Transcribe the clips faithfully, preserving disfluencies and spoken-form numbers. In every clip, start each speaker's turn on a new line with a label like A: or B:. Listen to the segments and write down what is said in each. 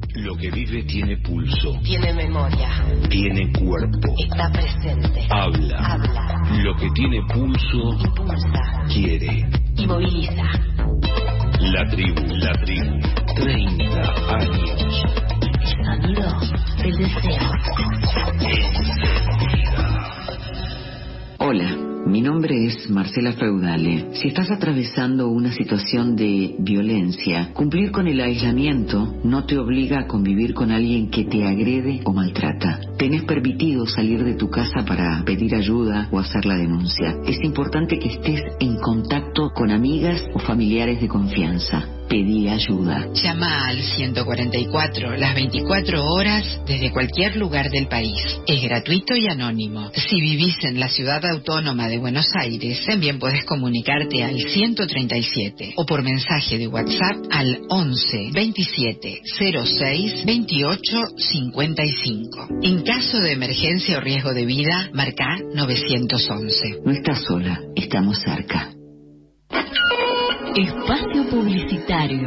A: Lo que vive tiene pulso.
B: Tiene memoria.
A: Tiene cuerpo.
B: Está presente.
A: Habla.
B: Habla.
A: Lo que tiene pulso.
B: Impulsa.
A: Quiere.
B: Y moviliza.
A: La tribu, la tribu. treinta años.
B: El sonido del deseo.
C: Hola, mi nombre es Marcela Feudale. Si estás atravesando una situación de violencia, cumplir con el aislamiento no te obliga a convivir con alguien que te agrede o maltrata. Tenés permitido salir de tu casa para pedir ayuda o hacer la denuncia. Es importante que estés en contacto con amigas o familiares de confianza. Pedí ayuda.
D: Llama al ciento cuarenta y cuatro las veinticuatro horas desde cualquier lugar del país. Es gratuito y anónimo. Si vivís en la ciudad autónoma de Buenos Aires, también podés comunicarte al ciento treinta y siete o por mensaje de WhatsApp al once veintisiete cero seis veintiocho cincuenta y cinco. En caso de emergencia o riesgo de vida, marcá novecientos once.
C: No estás sola, estamos cerca.
E: Espacio publicitario.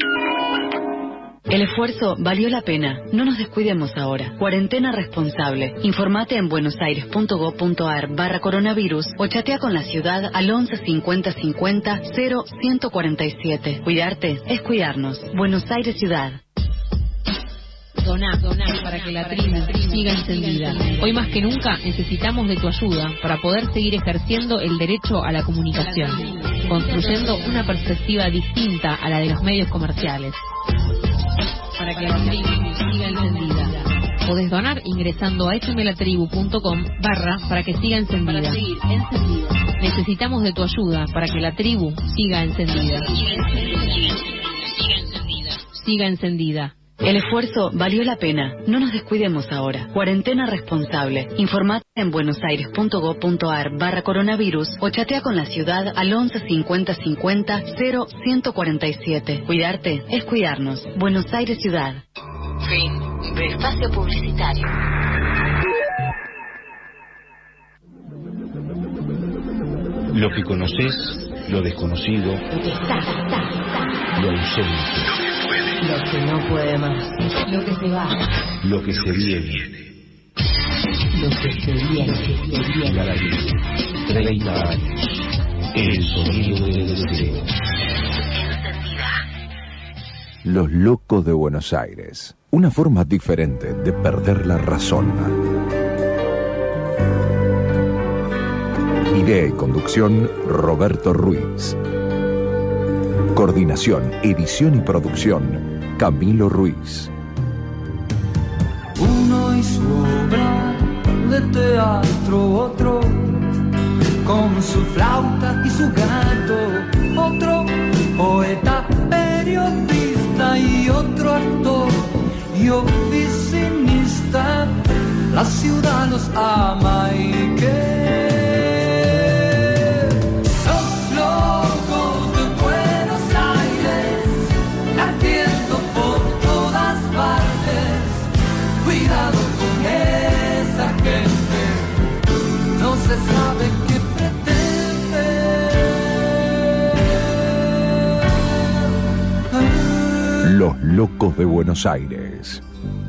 E: El esfuerzo valió la pena. No nos descuidemos ahora. Cuarentena responsable. Informate en buenosaires.gov.ar barra coronavirus o chatea con la ciudad al once cincuenta cincuenta cero ciento cuarenta y siete. Cuidarte es cuidarnos. Buenos Aires Ciudad.
F: Doná, doná para que la tribu siga encendida. Hoy más que nunca necesitamos de tu ayuda para poder seguir ejerciendo el derecho a la comunicación, construyendo una perspectiva distinta a la de los medios comerciales. Para que la tribu siga encendida. Podés donar ingresando a fmlatribu.com barra para que siga encendida. Para seguir encendida. Necesitamos de tu ayuda para que la tribu siga encendida. Siga encendida. Siga encendida.
E: El esfuerzo valió la pena. No nos descuidemos ahora. Cuarentena responsable. Informate en buenosaires.gov.ar barra coronavirus o chatea con la ciudad al once cincuenta cincuenta cero ciento cuarenta y siete. Cuidarte es cuidarnos. Buenos Aires Ciudad.
B: Fin de espacio publicitario.
A: Lo que conoces, lo desconocido,
B: Lo que está, está, está.
A: lo ausente.
B: Lo que no puede más. Lo que se va.
A: Lo que se viene.
B: Lo que se viene. Se viene.
A: La tribu. treinta años. El sonido del deseo.
G: Los locos de Buenos Aires. Una forma diferente de perder la razón. Idea y conducción, Roberto Ruiz. Coordinación, edición y producción, Camilo Ruiz.
H: Uno y su obra de teatro, otro con su flauta y su gato, otro poeta, periodista y otro actor y oficinista. La ciudad los ama y que se sabe qué pretende.
G: Los locos de Buenos Aires.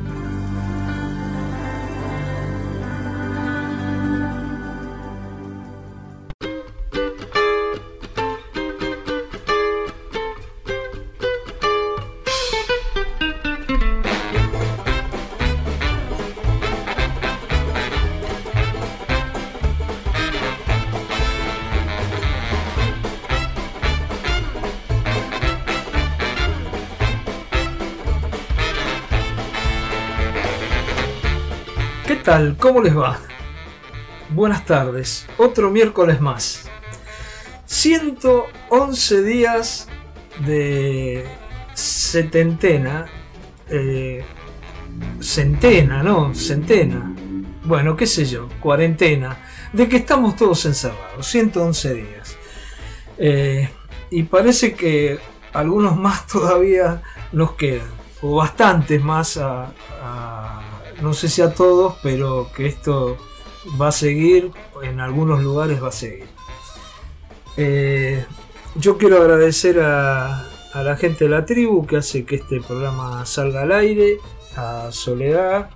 I: ¿Qué tal? ¿Cómo les va? Buenas tardes. Otro miércoles más. ciento once días de setentena. Eh, centena, ¿no? Centena. Bueno, qué sé yo. Cuarentena. De que estamos todos encerrados. ciento once días. Eh, y parece que algunos más todavía nos quedan. O bastantes más a... a no sé si a todos, pero que esto va a seguir, en algunos lugares va a seguir. Eh, yo quiero agradecer a, a la gente de la tribu que hace que este programa salga al aire, a Soledad,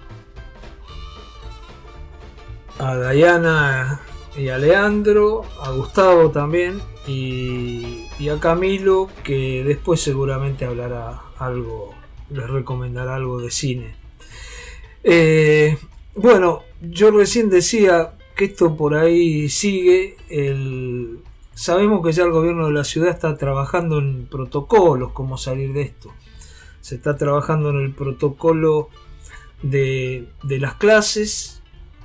I: a Dayana y a Leandro, a Gustavo también, y, y a Camilo, que después seguramente hablará algo, les recomendará algo de cine. Eh, bueno, yo recién decía que esto por ahí sigue. El, sabemos que ya el gobierno de la ciudad está trabajando en protocolos, cómo salir de esto. Se está trabajando en el protocolo de, de las clases,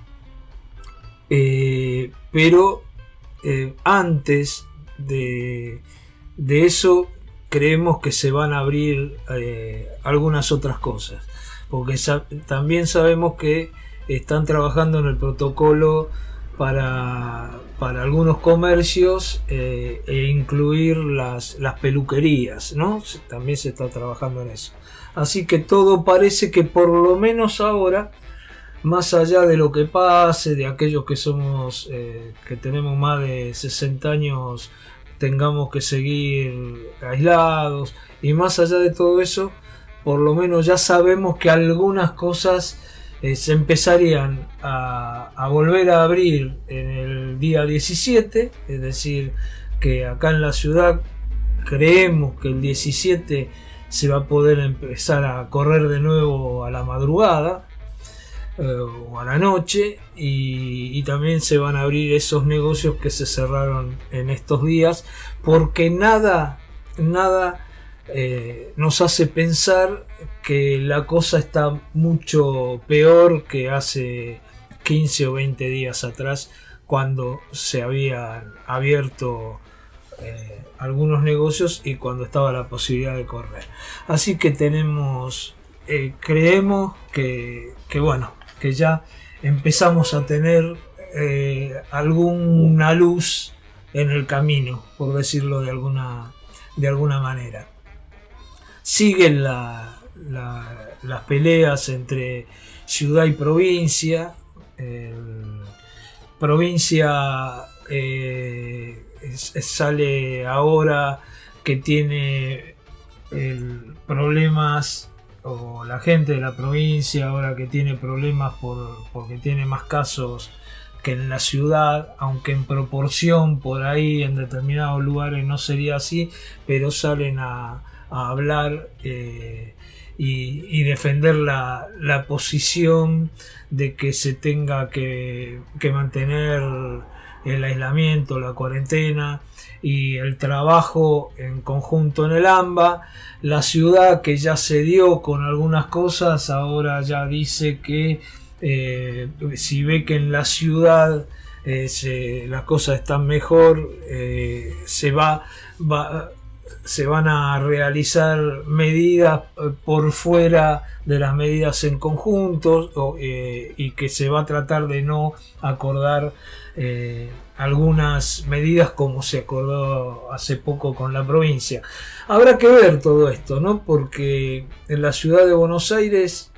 I: eh, pero eh, antes de, de eso creemos que se van a abrir eh, algunas otras cosas, porque sa- también sabemos que están trabajando en el protocolo para, para algunos comercios eh, e incluir las, las peluquerías, ¿no? También se está trabajando en eso. Así que todo parece que por lo menos ahora, más allá de lo que pase, de aquellos que somos, eh, que tenemos más de sesenta años, tengamos que seguir aislados, y más allá de todo eso, por lo menos ya sabemos que algunas cosas eh, se empezarían a, a volver a abrir en el día diecisiete, es decir, que acá en la ciudad creemos que el diecisiete se va a poder empezar a correr de nuevo a la madrugada eh, o a la noche, y, y también se van a abrir esos negocios que se cerraron en estos días, porque nada, nada Eh, nos hace pensar que la cosa está mucho peor que hace quince o veinte días atrás, cuando se habían abierto eh, algunos negocios y cuando estaba la posibilidad de correr. Así que tenemos, eh, creemos que, que bueno, que ya empezamos a tener eh, alguna luz en el camino, por decirlo de alguna, de alguna manera. Siguen la, la, las peleas entre ciudad y provincia. Eh, provincia eh, es, es, sale ahora que tiene el, problemas, o la gente de la provincia ahora que tiene problemas por, porque tiene más casos que en la ciudad, aunque en proporción por ahí en determinados lugares no sería así, pero salen a a hablar eh, y, y defender la, la posición de que se tenga que, que mantener el aislamiento, la cuarentena y el trabajo en conjunto en el AMBA. La ciudad, que ya se dio con algunas cosas, ahora ya dice que eh, si ve que en la ciudad eh, se, las cosas están mejor, eh, se va, va se van a realizar medidas por fuera de las medidas en conjunto, o, eh, y que se va a tratar de no acordar eh, algunas medidas como se acordó hace poco con la provincia. Habrá que ver todo esto, ¿no? Porque en la ciudad de Buenos Aires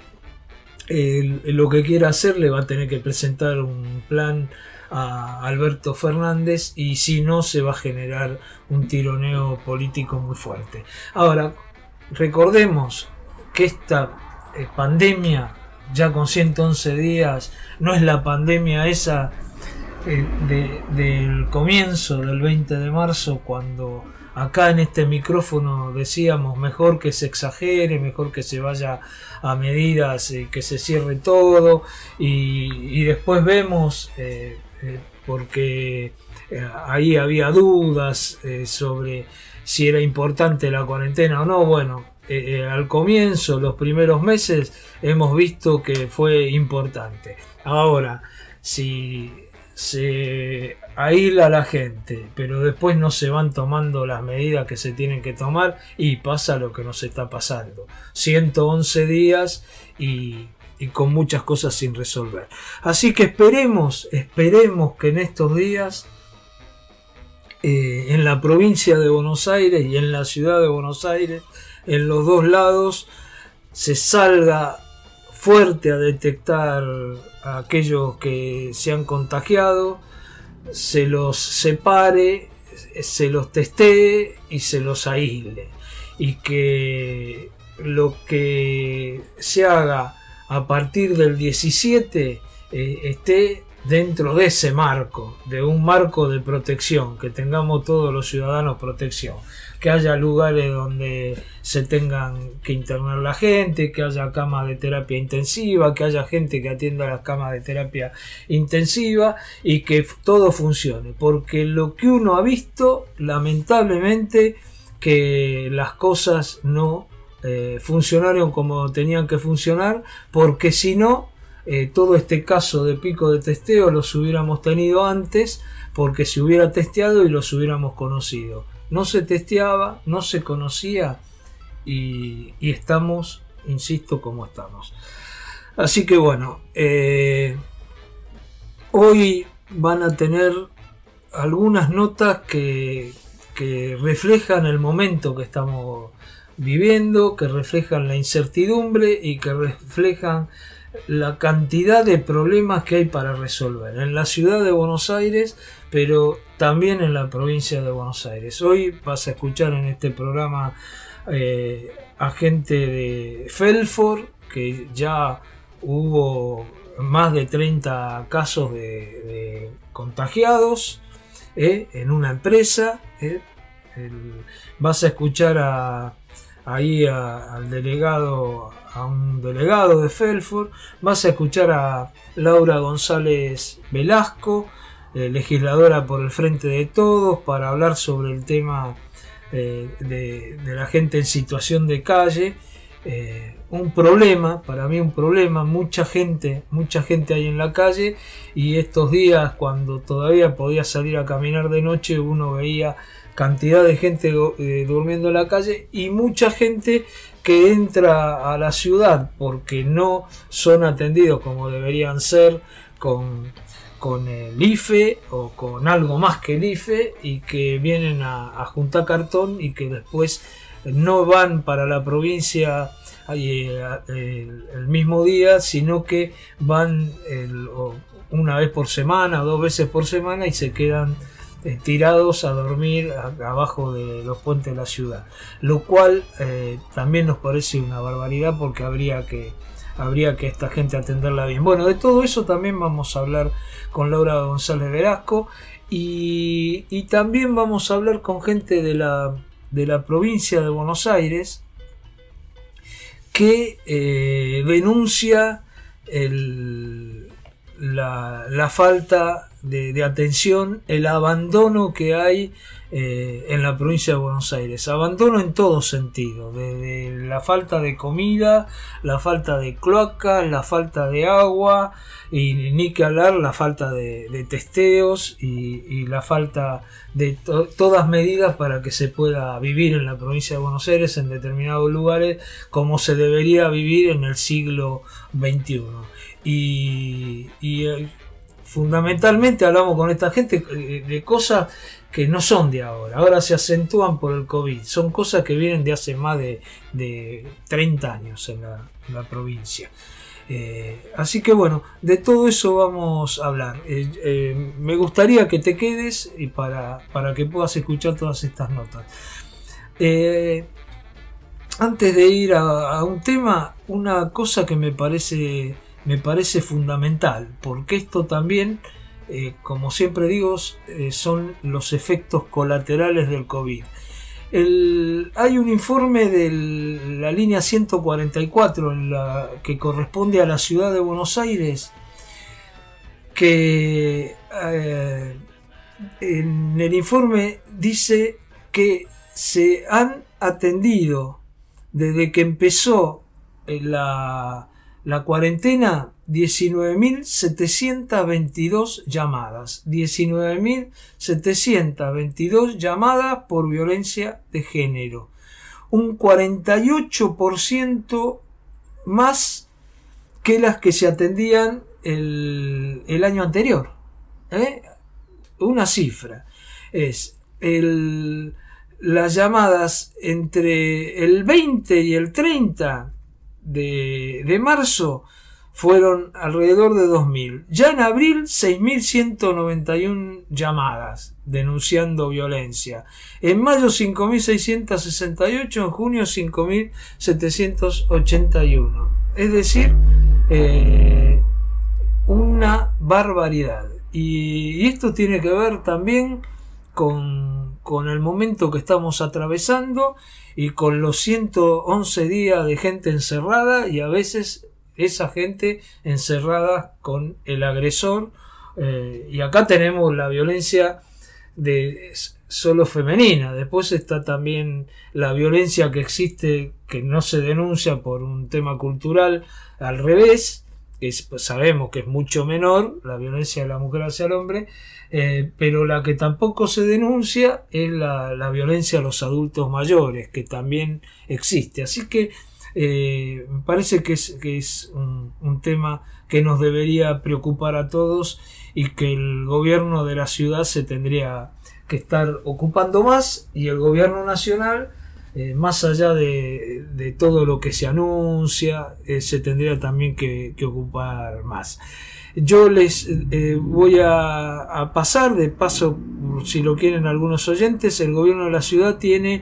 I: eh, lo que quiera hacer le va a tener que presentar un plan a Alberto Fernández, y si no se va a generar un tironeo político muy fuerte. Ahora, recordemos que esta eh, pandemia, ya con ciento once días, no es la pandemia esa eh, de, del comienzo del veinte de marzo, cuando acá en este micrófono decíamos mejor que se exagere, mejor que se vaya a medidas, eh, que se cierre todo, y, y después vemos eh, Eh, porque eh, ahí había dudas eh, sobre si era importante la cuarentena o no. Bueno, eh, eh, al comienzo, los primeros meses, hemos visto que fue importante. Ahora, si se aísla a la gente, pero después no se van tomando las medidas que se tienen que tomar, y pasa lo que nos está pasando. ciento once días y y con muchas cosas sin resolver. Así que esperemos, esperemos que en estos días eh, en la provincia de Buenos Aires y en la ciudad de Buenos Aires, en los dos lados, se salga fuerte a detectar a aquellos que se han contagiado, se los separe, se los testee y se los aísle. y que lo que se haga a partir del diecisiete eh, esté dentro de ese marco, de un marco de protección, que tengamos todos los ciudadanos protección, que haya lugares donde se tengan que internar la gente, que haya camas de terapia intensiva, que haya gente que atienda las camas de terapia intensiva y que todo funcione, porque lo que uno ha visto, lamentablemente, que las cosas no eh, funcionaron como tenían que funcionar, porque si no, Eh, todo este caso de pico de testeo los hubiéramos tenido antes, porque se hubiera testeado y los hubiéramos conocido. No se testeaba, no se conocía y, y estamos, insisto, como estamos. Así que bueno, eh, hoy van a tener algunas notas que, que reflejan el momento que estamos viviendo, que reflejan la incertidumbre y que reflejan la cantidad de problemas que hay para resolver en la ciudad de Buenos Aires, pero también en la provincia de Buenos Aires. Hoy vas a escuchar en este programa eh, a gente de Felfort, que ya hubo más de treinta casos de, de contagiados eh, en una empresa. Eh, el, vas a escuchar a ahí a, al delegado, a un delegado de Felfort, vas a escuchar a Laura González Velasco, eh, legisladora por el Frente de Todos, para hablar sobre el tema eh, de, de la gente en situación de calle. Eh, un problema, para mí un problema, mucha gente, mucha gente hay en la calle, y estos días, cuando todavía podía salir a caminar de noche, uno veía cantidad de gente eh, durmiendo en la calle y mucha gente que entra a la ciudad porque no son atendidos como deberían ser con, con el I F E o con algo más que el I F E, y que vienen a, a juntar cartón y que después no van para la provincia eh, el, el mismo día, sino que van el, una vez por semana o dos veces por semana y se quedan tirados a dormir abajo de los puentes de la ciudad, lo cual eh, también nos parece una barbaridad, porque habría que habría que esta gente atenderla bien. Bueno, de todo eso también vamos a hablar con Laura González Velasco, y, y también vamos a hablar con gente de la, de la provincia de Buenos Aires que eh, denuncia el, la, la falta De, de atención, el abandono que hay eh, en la provincia de Buenos Aires. Abandono en todo sentido, desde la falta de comida, la falta de cloacas, la falta de agua, y ni que hablar la falta de, de testeos y, y la falta de to todas medidas para que se pueda vivir en la provincia de Buenos Aires en determinados lugares como se debería vivir en el siglo veintiuno. Y, y fundamentalmente hablamos con esta gente de cosas que no son de ahora, ahora se acentúan por el COVID, son cosas que vienen de hace más de, de treinta años en la, en la provincia. Eh, así que bueno, de todo eso vamos a hablar. Eh, eh, me gustaría que te quedes y para, para que puedas escuchar todas estas notas. Eh, antes de ir a, a un tema, una cosa que me parece... me parece fundamental, porque esto también, eh, como siempre digo, eh, son los efectos colaterales del COVID. El, hay un informe de la línea ciento cuarenta y cuatro en la, que corresponde a la ciudad de Buenos Aires, que eh, en el informe dice que se han atendido desde que empezó la La cuarentena, diecinueve mil setecientas veintidós llamadas. diecinueve mil setecientas veintidós llamadas por violencia de género. Un cuarenta y ocho por ciento más que las que se atendían el, el año anterior. ¿Eh? Una cifra. Es el, las llamadas entre el veinte y el treinta De, de marzo fueron alrededor de dos mil. Ya en abril, seis mil ciento noventa y uno llamadas denunciando violencia. En mayo, cinco mil seiscientos sesenta y ocho. En junio, cinco mil setecientos ochenta y uno. Es decir, eh, una barbaridad. Y, y esto tiene que ver también con, con el momento que estamos atravesando y con los ciento once días de gente encerrada, y a veces esa gente encerrada con el agresor, eh, y acá tenemos la violencia de solo femenina. Después está también la violencia que existe, que no se denuncia por un tema cultural, al revés, es, pues sabemos que es mucho menor la violencia de la mujer hacia el hombre, eh, pero la que tampoco se denuncia es la, la violencia a los adultos mayores, que también existe. Así que Eh, me parece que es, que es un, un tema que nos debería preocupar a todos, y que el gobierno de la ciudad se tendría que estar ocupando más, y el gobierno nacional, eh, más allá de, de todo lo que se anuncia, eh, se tendría también que, que ocupar más. Yo les eh, voy a, a pasar de paso, si lo quieren algunos oyentes. El gobierno de la ciudad tiene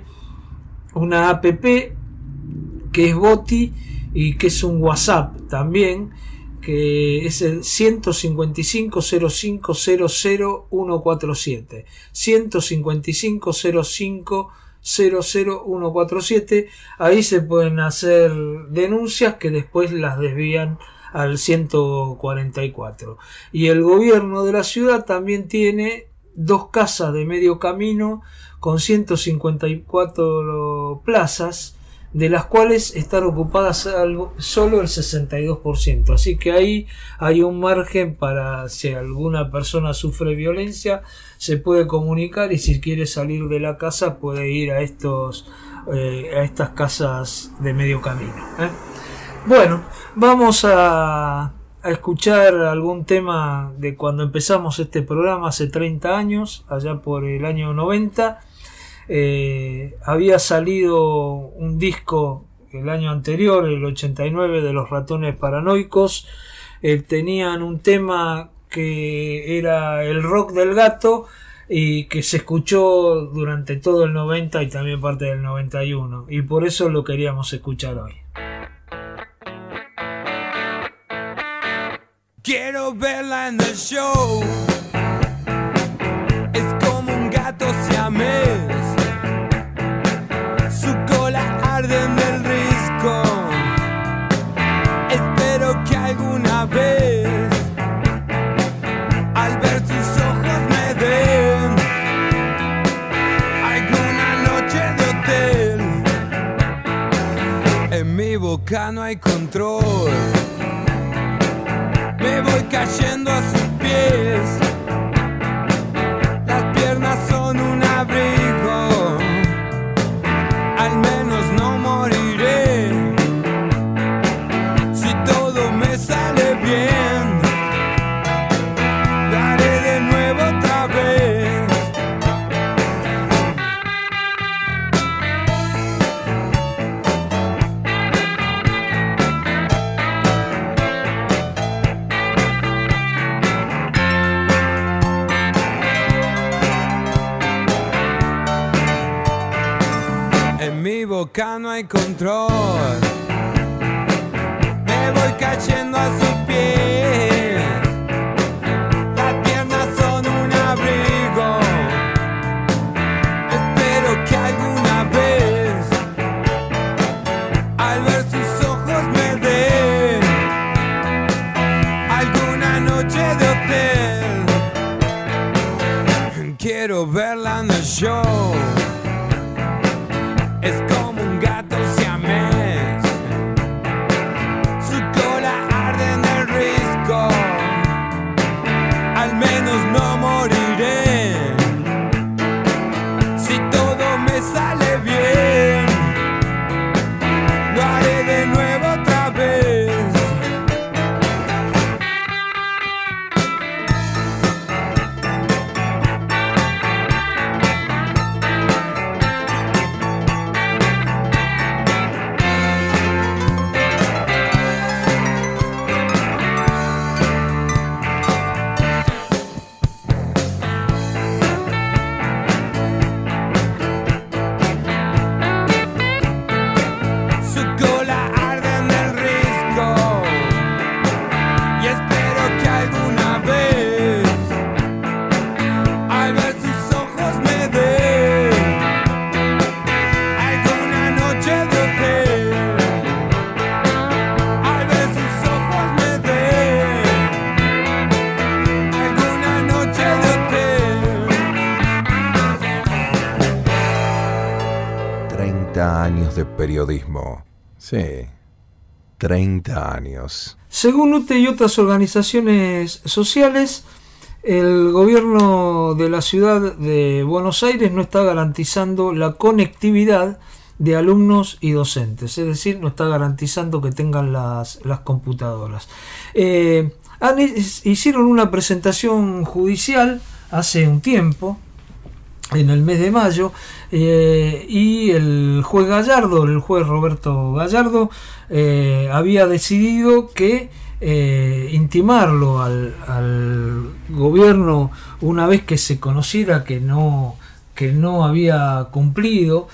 I: una app que es Boti, y que es un WhatsApp también, que es el ciento cincuenta y cinco cero cinco cero cero uno cuatro siete, ciento cincuenta y cinco cero cinco cero cero uno cuatro siete. Ahí se pueden hacer denuncias que después las desvían al ciento cuarenta y cuatro. Y el gobierno de la ciudad también tiene dos casas de medio camino con ciento cincuenta y cuatro plazas, de las cuales están ocupadas algo, solo el sesenta y dos por ciento. Así que ahí hay un margen para, si alguna persona sufre violencia, se puede comunicar, y si quiere salir de la casa puede ir a estos eh, a estas casas de medio camino, ¿eh? Bueno, vamos a, a escuchar algún tema de cuando empezamos este programa hace treinta años, allá por el año noventa. Eh, había salido un disco el año anterior, el ochenta y nueve, de Los Ratones Paranoicos. Eh, tenían un tema que era el rock del gato, y que se escuchó durante todo el noventa y también parte del noventa y uno, y por eso lo queríamos escuchar hoy.
J: Quiero verla en el show, es como un gato siamés. Su cola arde en el risco. Espero que alguna vez, al ver sus ojos, me den alguna noche de hotel. En mi boca no hay control. Me voy cayendo a sus pies. Las piernas son un abrigo. Al menos no moriré si todo me sale bien. Lo haré de nuevo otra vez. En mi boca no hay control. Me voy cayendo a sus pies. Las piernas son un abrigo. Espero que alguna vez, al ver sus ojos, me den alguna noche de hotel. Quiero verla en el show. Es como un gato siamés. Su cola arde en el risco. Al menos no moriré si todo me sale bien. Lo haré de nuevo otra vez.
G: de periodismo. Sí, treinta años.
I: Según U T E y otras organizaciones sociales, el gobierno de la ciudad de Buenos Aires no está garantizando la conectividad de alumnos y docentes, es decir, no está garantizando que tengan las, las computadoras. Eh, han, hicieron una presentación judicial hace un tiempo, en el mes de mayo, eh, y el juez Gallardo, el juez Roberto Gallardo, eh, había decidido que eh, intimarlo al, al gobierno una vez que se conociera que no, que no había cumplido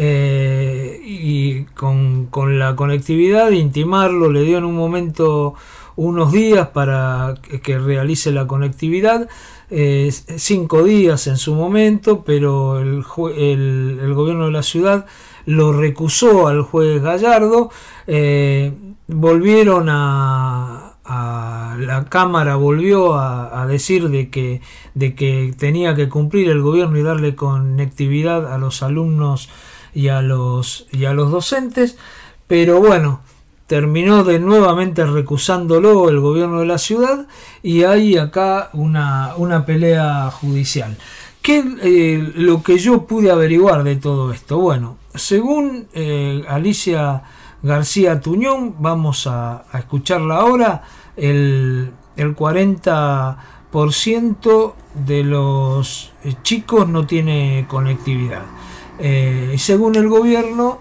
I: eh, y con, con la conectividad, intimarlo, le dio en un momento unos días para que, que realice la conectividad. Eh, cinco días en su momento, pero el, el, el gobierno de la ciudad lo recusó al juez Gallardo. Eh, volvieron a, a la Cámara volvió a, a decir de que, de que tenía que cumplir el gobierno y darle conectividad a los alumnos y a los, y a los docentes, pero bueno, terminó de nuevamente recusándolo el gobierno de la ciudad y hay acá una, una pelea judicial. ¿Qué eh, lo que yo pude averiguar de todo esto? Bueno, según eh, Alicia García Tuñón, vamos a, a escucharla ahora, el, el cuarenta por ciento de los chicos no tiene conectividad. Eh, y según el gobierno,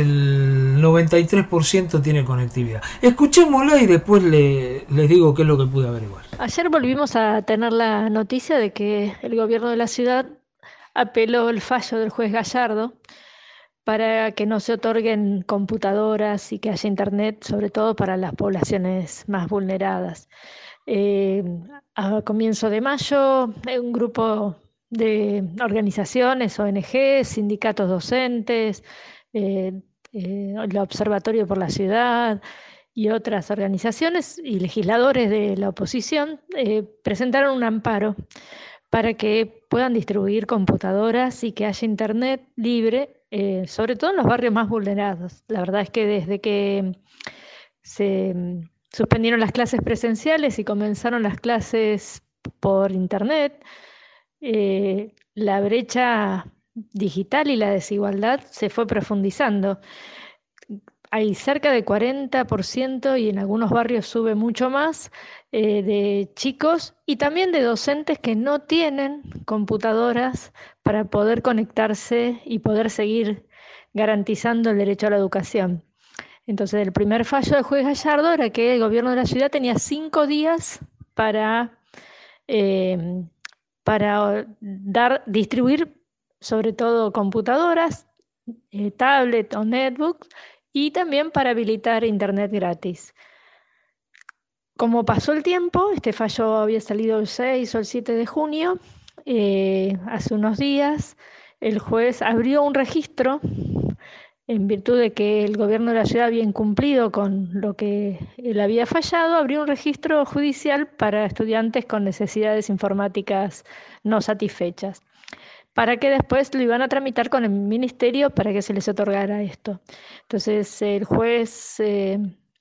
I: el noventa y tres por ciento tiene conectividad. Escuchémosla y después le, les digo qué es lo que pude averiguar.
K: Ayer volvimos a tener la noticia de que el gobierno de la ciudad apeló el fallo del juez Gallardo para que no se otorguen computadoras y que haya internet, sobre todo para las poblaciones más vulneradas. Eh, a comienzo de mayo, un grupo de organizaciones, O N Ges, sindicatos docentes, Eh, eh, el Observatorio por la Ciudad y otras organizaciones y legisladores de la oposición eh, presentaron un amparo para que puedan distribuir computadoras y que haya internet libre, eh, sobre todo en los barrios más vulnerados. La verdad es que desde que se suspendieron las clases presenciales y comenzaron las clases por internet, eh, la brecha digital y la desigualdad se fue profundizando. Hay cerca de cuarenta por ciento y en algunos barrios sube mucho más eh, de chicos y también de docentes que no tienen computadoras para poder conectarse y poder seguir garantizando el derecho a la educación. Entonces, el primer fallo del juez Gallardo era que el gobierno de la ciudad tenía cinco días para, eh, para dar, distribuir sobre todo computadoras, eh, tablet o netbooks, y también para habilitar internet gratis. Como pasó el tiempo, este fallo había salido el seis o el siete de junio, eh, hace unos días el juez abrió un registro en virtud de que el gobierno de la ciudad había incumplido con lo que él había fallado, abrió un registro judicial para estudiantes con necesidades informáticas no satisfechas, para que después lo iban a tramitar con el ministerio para que se les otorgara esto. Entonces el juez, eh,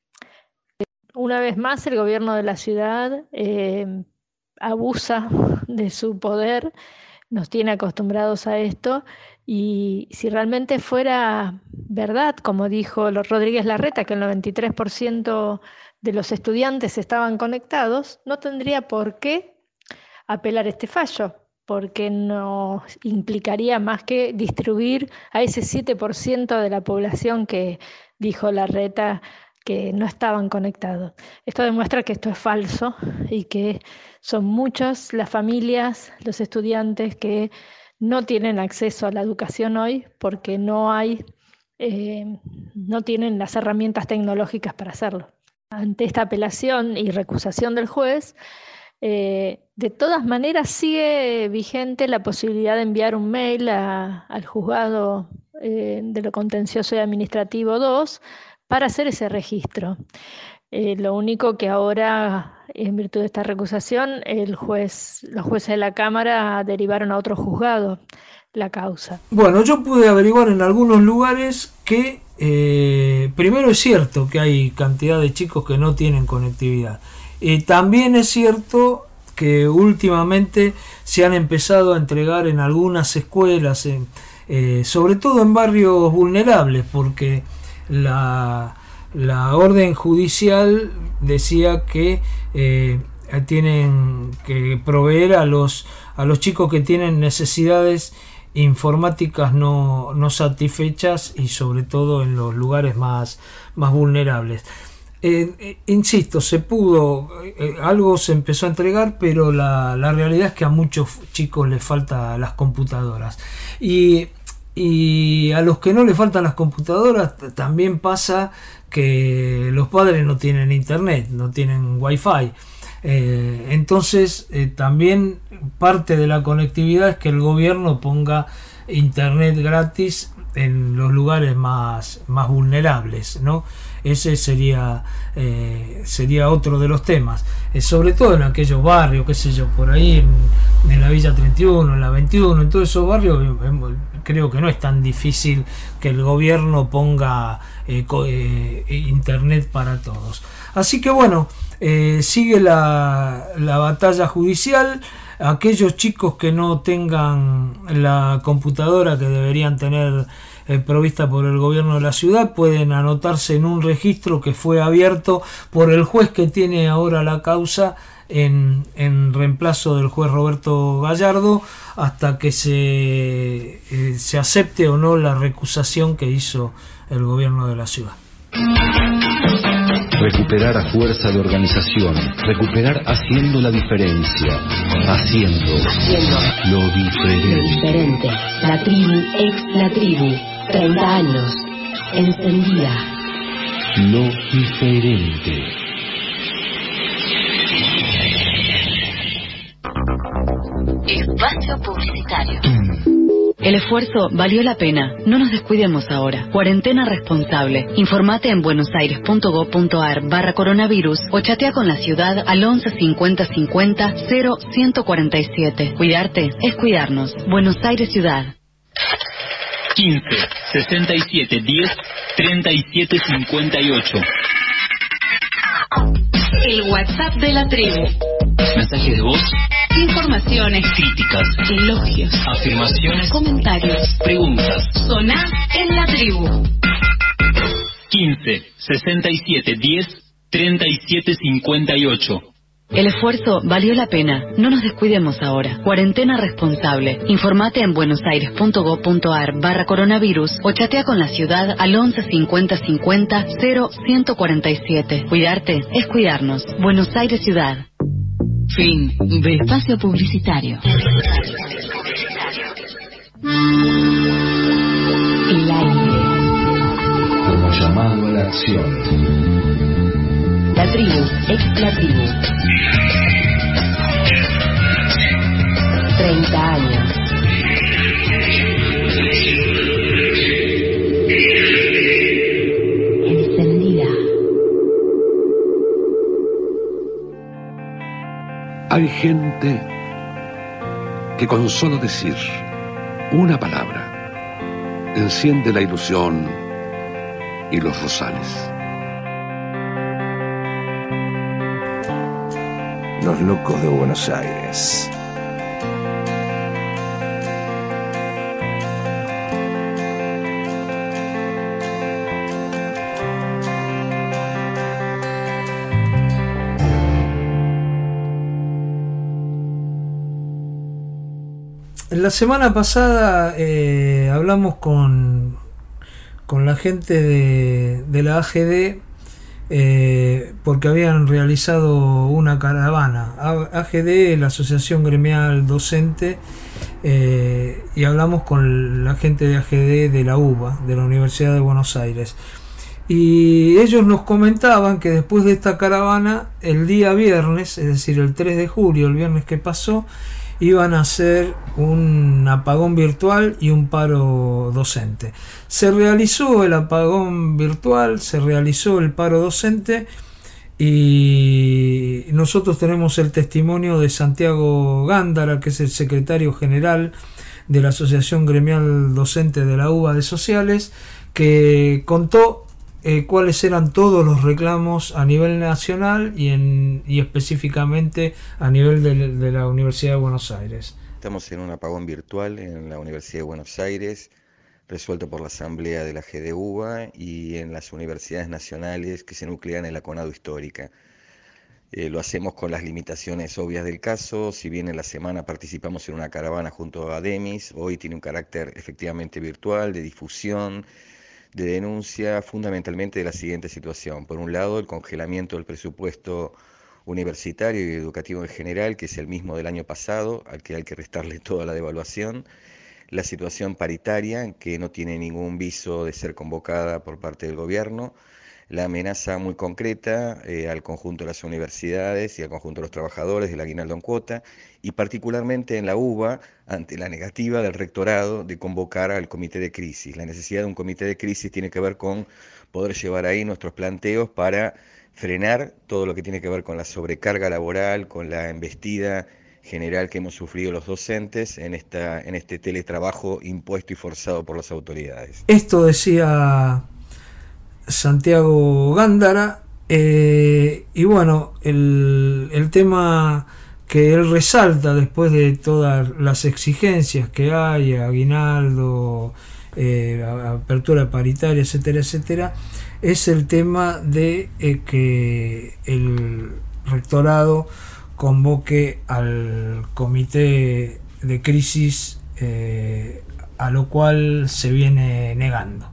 K: una vez más el gobierno de la ciudad eh, abusa de su poder, nos tiene acostumbrados a esto, y si realmente fuera verdad, como dijo Rodríguez Larreta, que el noventa y tres por ciento de los estudiantes estaban conectados, no tendría por qué apelar este fallo, porque no implicaría más que distribuir a ese siete por ciento de la población que dijo Larreta que no estaban conectados. Esto demuestra que esto es falso y que son muchas las familias, los estudiantes que no tienen acceso a la educación hoy porque no hay, eh, no tienen las herramientas tecnológicas para hacerlo. Ante esta apelación y recusación del juez, Eh, de todas maneras sigue vigente la posibilidad de enviar un mail a, al juzgado eh, de lo contencioso y administrativo dos para hacer ese registro. Eh, lo único que ahora, en virtud de esta recusación, el juez, los jueces de la Cámara derivaron a otro juzgado la causa.
I: Bueno, yo pude averiguar en algunos lugares que eh, primero es cierto que hay cantidad de chicos que no tienen conectividad. Eh, también es cierto que últimamente se han empezado a entregar en algunas escuelas, en, eh, sobre todo en barrios vulnerables, porque la, la orden judicial decía que eh, tienen que proveer a los, a los chicos que tienen necesidades informáticas no, no satisfechas, y sobre todo en los lugares más, más vulnerables. Eh, eh, insisto, se pudo, eh, algo se empezó a entregar, pero la, la realidad es que a muchos chicos les faltan las computadoras, y, y a los que no les faltan las computadoras también pasa que los padres no tienen internet, no tienen wifi. Eh, entonces eh, también parte de la conectividad es que el gobierno ponga internet gratis en los lugares más, más vulnerables, ¿no? Ese sería eh, sería otro de los temas, eh, sobre todo en aquellos barrios, qué sé yo, por ahí en, en la Villa treinta y uno, en la veintiuno, en todos esos barrios, eh, creo que no es tan difícil que el gobierno ponga eh, co- eh, internet para todos. Así que bueno, eh, sigue la, la batalla judicial. Aquellos chicos que no tengan la computadora que deberían tener eh, provista por el gobierno de la ciudad pueden anotarse en un registro que fue abierto por el juez que tiene ahora la causa en, en reemplazo del juez Roberto Gallardo, hasta que se, eh, se acepte o no la recusación que hizo el gobierno de la ciudad.
A: Recuperar a fuerza de organización, recuperar haciendo la diferencia, haciendo,
B: Haciendo
A: lo
B: lo
A: diferente.
B: diferente. La tribu, ex la tribu. treinta años. Encendida.
A: Lo diferente.
B: Espacio publicitario.
E: El esfuerzo valió la pena. No nos descuidemos ahora. Cuarentena responsable. Informate en buenosaires.gov.ar barra coronavirus o chatea con la ciudad al once cincuenta cincuenta cero ciento cuarenta y siete. Cuidarte es cuidarnos. Buenos Aires Ciudad.
L: quince, sesenta y siete, diez, treinta y siete, cincuenta y ocho.
D: El WhatsApp de la tribu.
L: Mensajes de voz,
D: Informaciones,
L: críticas,
D: elogios,
L: afirmaciones,
D: comentarios.
L: preguntas.
D: Soná en la tribu.
L: quince, sesenta y siete, diez, treinta y siete, cincuenta y ocho.
E: El esfuerzo valió la pena. No nos descuidemos ahora. Cuarentena responsable. Informate en buenosaires.gov.ar barra coronavirus o chatea con la ciudad al once cincuenta cincuenta cero ciento cuarenta y siete. Cuidarte es cuidarnos. Buenos Aires Ciudad.
B: Fin de espacio publicitario. El aire.
A: Como llamado a la acción.
B: La tribu, ex la tribu. treinta años. Encendida.
M: Hay gente que con solo decir una palabra enciende la ilusión y los rosales.
G: Los locos de Buenos Aires.
I: La semana pasada eh, hablamos con, con la gente de, de la A G D eh, porque habían realizado una caravana. A G D, la Asociación Gremial Docente, eh, y hablamos con la gente de A G D de la U B A, de la Universidad de Buenos Aires. Y ellos nos comentaban que después de esta caravana, el día viernes, es decir, el tres de julio, el viernes que pasó, iban a hacer un apagón virtual y un paro docente. Se realizó el apagón virtual, se realizó el paro docente, y nosotros tenemos el testimonio de Santiago Gándara, que es el secretario general de la Asociación Gremial Docente de la U B A de Sociales, que contó eh, cuáles eran todos los reclamos a nivel nacional y, en, y específicamente a nivel de, de la Universidad de Buenos Aires.
N: Estamos en un apagón virtual en la Universidad de Buenos Aires, resuelto por la Asamblea de la G D U B A y en las universidades nacionales que se nuclean en la CONADO histórica. Eh, lo hacemos con las limitaciones obvias del caso. Si bien en la semana participamos en una caravana junto a Demis, hoy tiene un carácter efectivamente virtual, de difusión, de denuncia, fundamentalmente de la siguiente situación. Por un lado, el congelamiento del presupuesto universitario y educativo en general, que es el mismo del año pasado, al que hay que restarle toda la devaluación. La situación paritaria, que no tiene ningún viso de ser convocada por parte del gobierno. La amenaza muy concreta eh, al conjunto de las universidades y al conjunto de los trabajadores del aguinaldo en cuota, y particularmente en la U B A, ante la negativa del rectorado de convocar al comité de crisis. La necesidad de un comité de crisis tiene que ver con poder llevar ahí nuestros planteos para frenar todo lo que tiene que ver con la sobrecarga laboral, con la embestida general que hemos sufrido los docentes en, esta, en este teletrabajo impuesto y forzado por las autoridades.
I: Esto decía Santiago Gándara, eh, y bueno, el, el tema que él resalta después de todas las exigencias que hay, aguinaldo, eh, apertura paritaria, etcétera, etcétera, es el tema de eh, que el rectorado convoque al comité de crisis, eh, a lo cual se viene negando.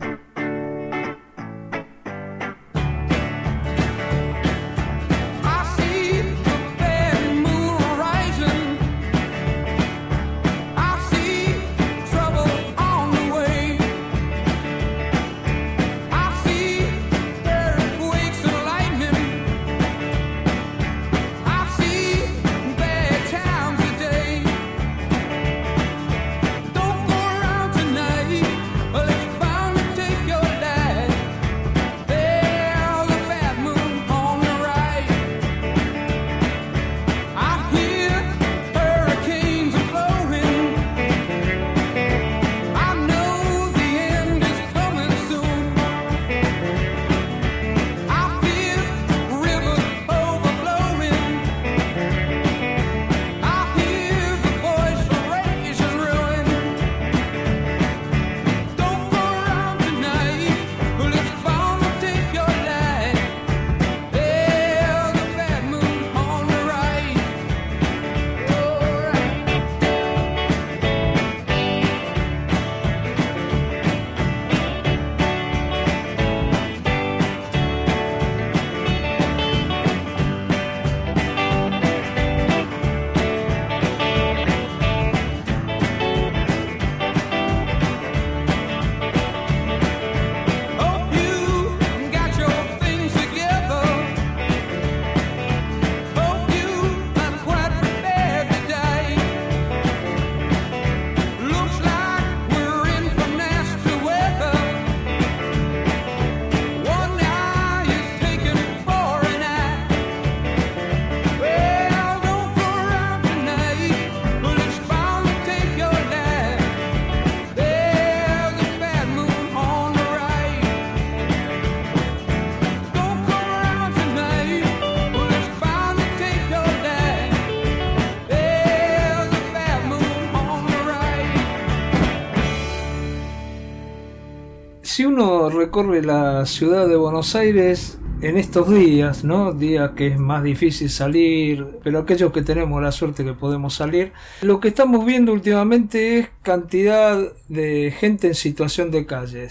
I: Si uno recorre la ciudad de Buenos Aires en estos días, ¿no? Días que es más difícil salir, pero aquellos que tenemos la suerte que podemos salir, lo que estamos viendo últimamente es cantidad de gente en situación de calles.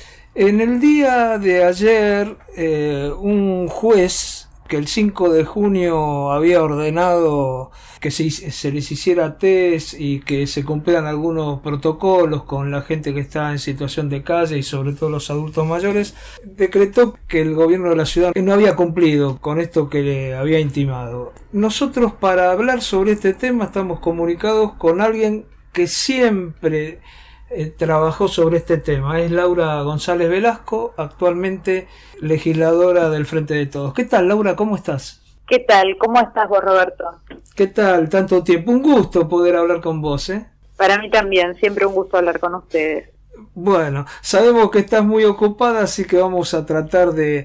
I: En el día de ayer, eh, un juez que el cinco de junio había ordenado que se, se les hiciera test y que se cumplieran algunos protocolos con la gente que está en situación de calle y sobre todo los adultos mayores, decretó que el gobierno de la ciudad no había cumplido con esto que le había intimado. Nosotros, para hablar sobre este tema, estamos comunicados con alguien que siempre Eh, trabajó sobre este tema. Es Laura González Velasco, actualmente legisladora del Frente de Todos. ¿Qué tal, Laura? ¿Cómo estás?
O: ¿Qué tal? ¿Cómo estás vos, Roberto?
I: ¿Qué tal? Tanto tiempo. Un gusto poder hablar con vos, ¿eh?
O: Para mí también, siempre un gusto hablar con ustedes.
I: Bueno, sabemos que estás muy ocupada, así que vamos a tratar de,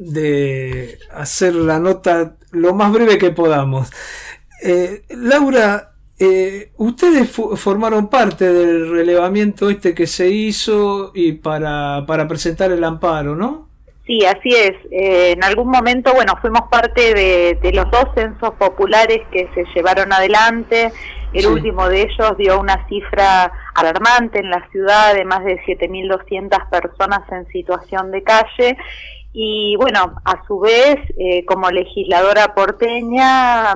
I: de hacer la nota lo más breve que podamos. Eh, Laura, eh, ustedes formaron parte del relevamiento este que se hizo y para, para presentar el amparo, ¿no?
O: Sí, así es. Eh, en algún momento, bueno, fuimos parte de, de los dos censos populares que se llevaron adelante. El sí. último de ellos dio una cifra alarmante en la ciudad de más de siete mil doscientas personas en situación de calle. Y bueno, a su vez, eh, como legisladora porteña,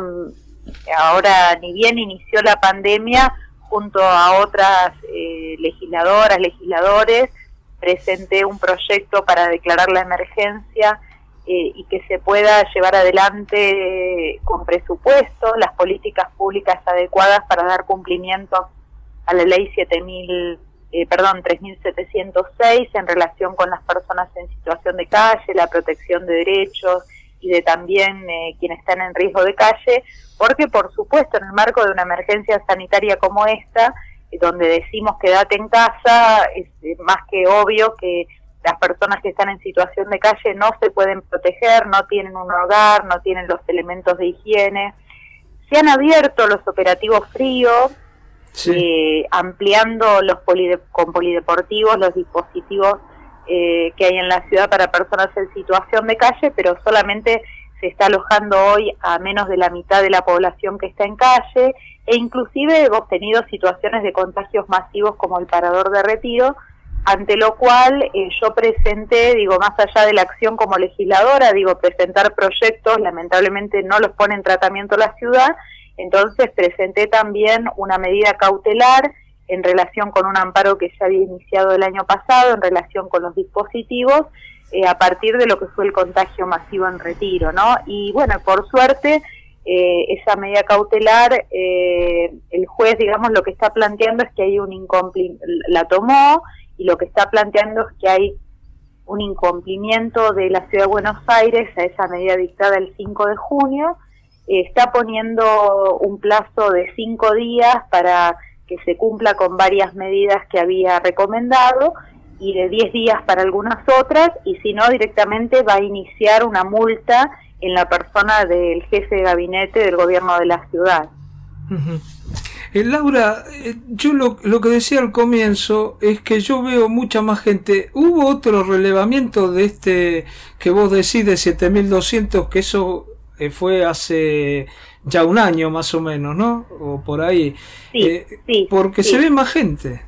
O: ahora ni bien inició la pandemia, junto a otras eh, legisladoras, legisladores, presenté un proyecto para declarar la emergencia eh, y que se pueda llevar adelante con presupuesto las políticas públicas adecuadas para dar cumplimiento a la ley siete mil, eh, perdón, tres mil setecientos seis en relación con las personas en situación de calle, la protección de derechos y de también eh, quienes están en riesgo de calle, porque por supuesto en el marco de una emergencia sanitaria como esta, donde decimos quédate en casa, es más que obvio que las personas que están en situación de calle no se pueden proteger, no tienen un hogar, no tienen los elementos de higiene. Se han abierto los operativos fríos, sí. eh, ampliando los polide con polideportivos los dispositivos eh, que hay en la ciudad para personas en situación de calle, pero solamente se está alojando hoy a menos de la mitad de la población que está en calle, e inclusive hemos tenido situaciones de contagios masivos como el Parador de Retiro, ante lo cual eh, yo presenté, digo, más allá de la acción como legisladora, digo, presentar proyectos, lamentablemente no los pone en tratamiento la ciudad, entonces presenté también una medida cautelar en relación con un amparo que ya había iniciado el año pasado, en relación con los dispositivos, eh, a partir de lo que fue el contagio masivo en Retiro, ¿no? Y bueno, por suerte, Eh, esa medida cautelar, eh, el juez, digamos, lo que está planteando es que hay un incumplimiento, la tomó, y lo que está planteando es que hay un incumplimiento de la Ciudad de Buenos Aires a esa medida dictada el cinco de junio, eh, está poniendo un plazo de cinco días para que se cumpla con varias medidas que había recomendado, y de diez días para algunas otras, y si no, directamente va a iniciar una multa en la persona del jefe de gabinete del gobierno de la ciudad.
I: Uh-huh. eh, Laura, eh, yo lo, lo que decía al comienzo es que yo veo mucha más gente. ¿Hubo otro relevamiento de este que vos decís de siete mil doscientos, que eso eh, fue hace ya un año más o menos, ¿no? O por ahí.
O: Sí,
I: eh,
O: sí.
I: Porque
O: sí.
I: se ve más gente.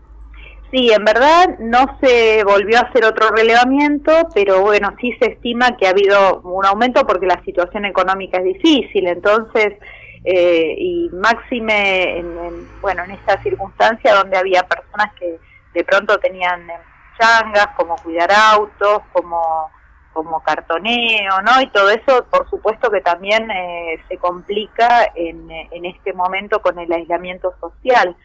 O: Sí, en verdad no se volvió a hacer otro relevamiento, pero bueno, sí se estima que ha habido un aumento porque la situación económica es difícil, entonces, eh, y máxime, en, en, bueno, en esta circunstancia donde había personas que de pronto tenían changas, como cuidar autos, como, como cartoneo, ¿no? Y todo eso, por supuesto que también eh, se complica en, en este momento con el aislamiento social.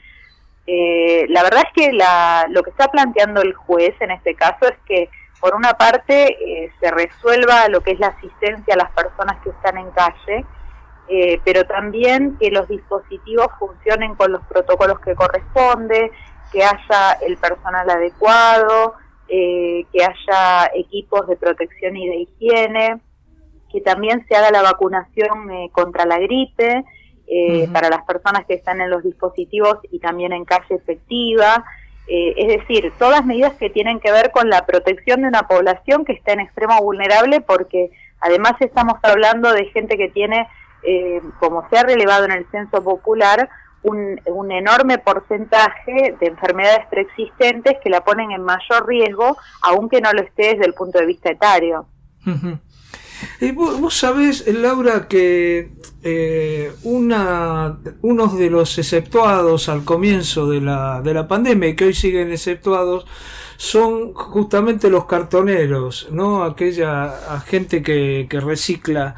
O: Eh, la verdad es que la, lo que está planteando el juez en este caso es que por una parte eh, se resuelva lo que es la asistencia a las personas que están en calle, eh, pero también que los dispositivos funcionen con los protocolos que corresponde, que haya el personal adecuado, eh, que haya equipos de protección y de higiene, que también se haga la vacunación eh, contra la gripe, Eh, uh-huh. para las personas que están en los dispositivos y también en calle efectiva, eh, es decir, todas medidas que tienen que ver con la protección de una población que está en extremo vulnerable, porque además estamos hablando de gente que tiene, eh, como se ha relevado en el censo popular, un, un enorme porcentaje de enfermedades preexistentes que la ponen en mayor riesgo, aunque no lo esté desde el punto de vista etario.
I: Uh-huh. Y vos, vos sabés, Laura, que eh, una unos de los exceptuados al comienzo de la de la pandemia y que hoy siguen exceptuados son justamente los cartoneros, ¿no? Aquella gente que, que recicla.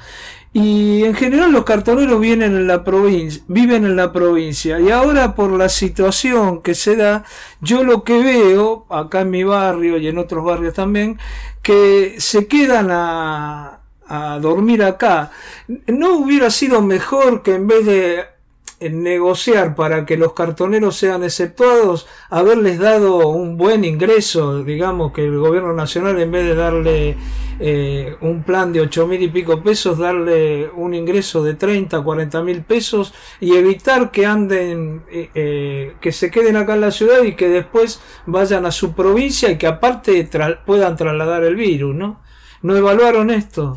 I: Y en general los cartoneros vienen en la provincia, viven en la provincia, y ahora por la situación que se da, yo lo que veo acá en mi barrio y en otros barrios también, que se quedan a a dormir acá. ¿No hubiera sido mejor que en vez de negociar para que los cartoneros sean exceptuados, haberles dado un buen ingreso, digamos que el gobierno nacional, en vez de darle eh, un plan de ocho mil y pico pesos, darle un ingreso de treinta, cuarenta mil pesos y evitar que anden, eh, eh, que se queden acá en la ciudad y que después vayan a su provincia y que aparte tra- puedan trasladar el virus, ¿no? ¿No evaluaron esto?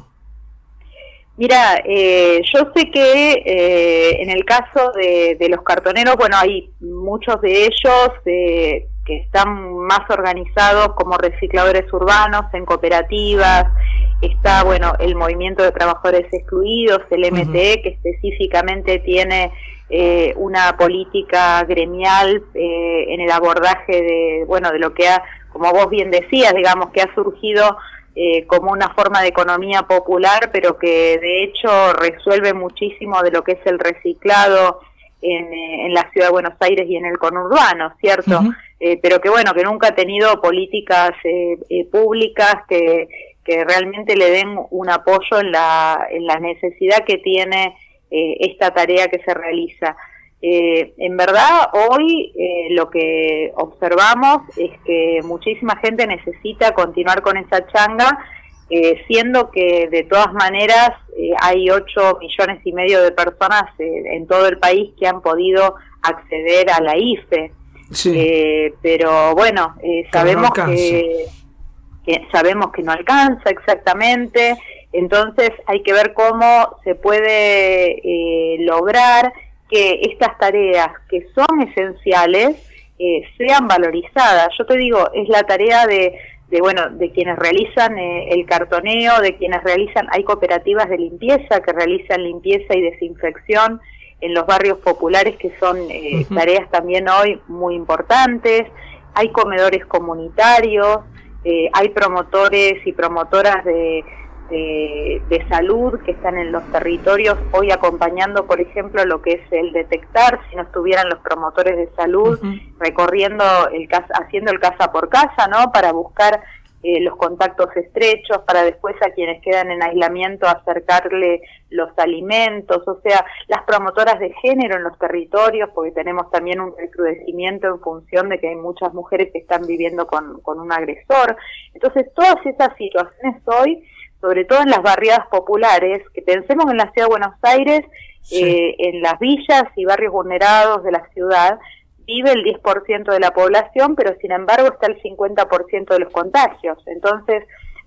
O: Mira, eh, yo sé que eh, en el caso de, de los cartoneros, bueno, hay muchos de ellos eh, que están más organizados como recicladores urbanos, en cooperativas. Está, bueno, el Movimiento de Trabajadores Excluidos, el M T E, uh-huh. que específicamente tiene eh, una política gremial eh, en el abordaje de, bueno, de lo que ha, como vos bien decías, digamos, que ha surgido Eh, como una forma de economía popular, pero que de hecho resuelve muchísimo de lo que es el reciclado en, eh, en la ciudad de Buenos Aires y en el conurbano, ¿cierto? Uh-huh. Eh, pero que bueno, que nunca ha tenido políticas eh, eh, públicas que, que realmente le den un apoyo en la, en la necesidad que tiene eh, esta tarea que se realiza. Eh, en verdad, hoy eh, lo que observamos es que muchísima gente necesita continuar con esa changa, eh, siendo que de todas maneras eh, hay ocho millones y medio de personas eh, en todo el país que han podido acceder a la I F E. Sí. Eh, pero bueno, eh, sabemos que, no que, que sabemos que no alcanza exactamente, entonces hay que ver cómo se puede eh, lograr que estas tareas que son esenciales eh, sean valorizadas. Yo te digo, es la tarea de, de bueno, de quienes realizan eh, el cartoneo, de quienes realizan, hay cooperativas de limpieza que realizan limpieza y desinfección en los barrios populares, que son eh, uh-huh. tareas también hoy muy importantes. Hay comedores comunitarios, eh, hay promotores y promotoras de De, de salud que están en los territorios hoy acompañando, por ejemplo, lo que es el detectar, si no estuvieran los promotores de salud uh-huh. recorriendo el casa, haciendo el casa por casa, ¿no? Para buscar eh, los contactos estrechos, para después a quienes quedan en aislamiento acercarle los alimentos, o sea, las promotoras de género en los territorios, porque tenemos también un recrudecimiento en función de que hay muchas mujeres que están viviendo con, con un agresor. Entonces, todas esas situaciones hoy, sobre todo en las barriadas populares, que pensemos en la ciudad de Buenos Aires, sí. eh, en las villas y barrios vulnerados de la ciudad, vive el diez por ciento de la población, pero sin embargo está el cincuenta por ciento de los contagios. Entonces,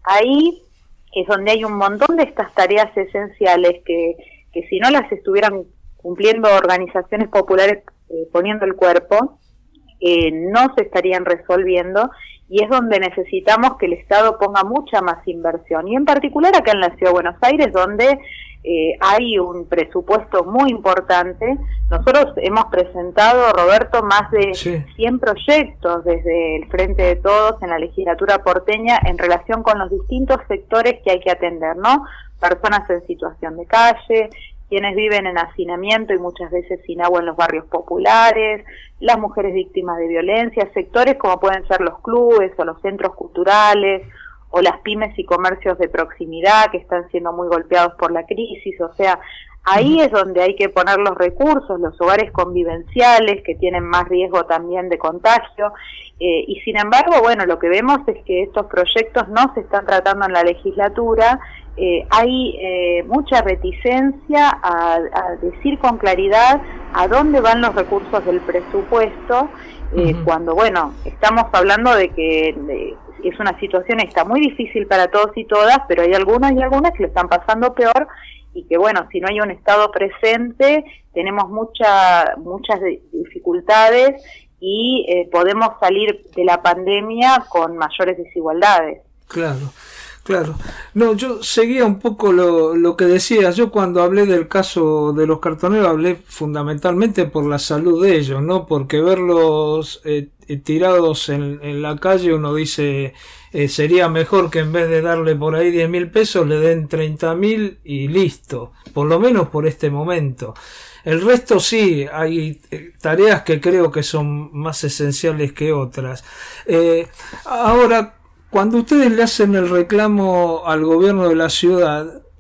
O: ahí es donde hay un montón de estas tareas esenciales que, que si no las estuvieran cumpliendo organizaciones populares eh, poniendo el cuerpo, eh, no se estarían resolviendo. Y es donde necesitamos que el Estado ponga mucha más inversión, y en particular acá en la Ciudad de Buenos Aires, donde eh, hay un presupuesto muy importante. Nosotros hemos presentado, Roberto, más de sí. cien proyectos desde el Frente de Todos en la legislatura porteña en relación con los distintos sectores que hay que atender, ¿no? Personas en situación de calle, quienes viven en hacinamiento y muchas veces sin agua en los barrios populares, las mujeres víctimas de violencia, sectores como pueden ser los clubes o los centros culturales, o las pymes y comercios de proximidad que están siendo muy golpeados por la crisis. O sea, ahí es donde hay que poner los recursos, los hogares convivenciales que tienen más riesgo también de contagio, eh, y sin embargo, bueno, lo que vemos es que estos proyectos no se están tratando en la legislatura. Eh, hay eh, mucha reticencia a, a decir con claridad a dónde van los recursos del presupuesto, eh, uh-huh. cuando, bueno, estamos hablando de que de, es una situación está muy difícil para todos y todas, pero hay algunos y algunas que lo están pasando peor, y que, bueno, si no hay un Estado presente, tenemos mucha, muchas dificultades y eh, podemos salir de la pandemia con mayores desigualdades.
I: Claro. Claro, no, yo seguía un poco lo, lo que decías. Yo cuando hablé del caso de los cartoneros hablé fundamentalmente por la salud de ellos, ¿no? Porque verlos eh, tirados en, en la calle, uno dice, eh, sería mejor que en vez de darle por ahí diez mil pesos le den treinta mil y listo, por lo menos por este momento. El resto sí, hay tareas que creo que son más esenciales que otras. Eh, ahora, cuando ustedes le hacen el reclamo al gobierno de la ciudad,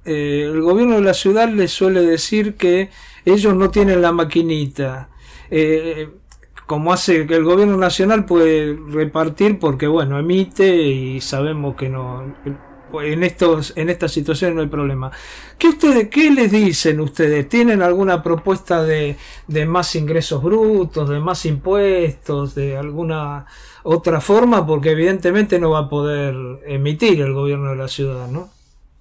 I: eh, el gobierno de la ciudad les suele decir que ellos no tienen la maquinita, eh, como hace que el gobierno nacional puede repartir porque, bueno, emite y sabemos que no... En estos, en esta situación no hay problema. ¿Qué ustedes, qué les dicen ustedes? ¿Tienen alguna propuesta de, de más ingresos brutos, de más impuestos, de alguna otra forma? Porque evidentemente no va a poder emitir el gobierno de la ciudad, ¿no?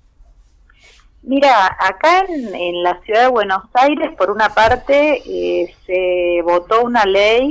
O: Mira, acá en, en la ciudad de Buenos Aires, por una parte, eh, se votó una ley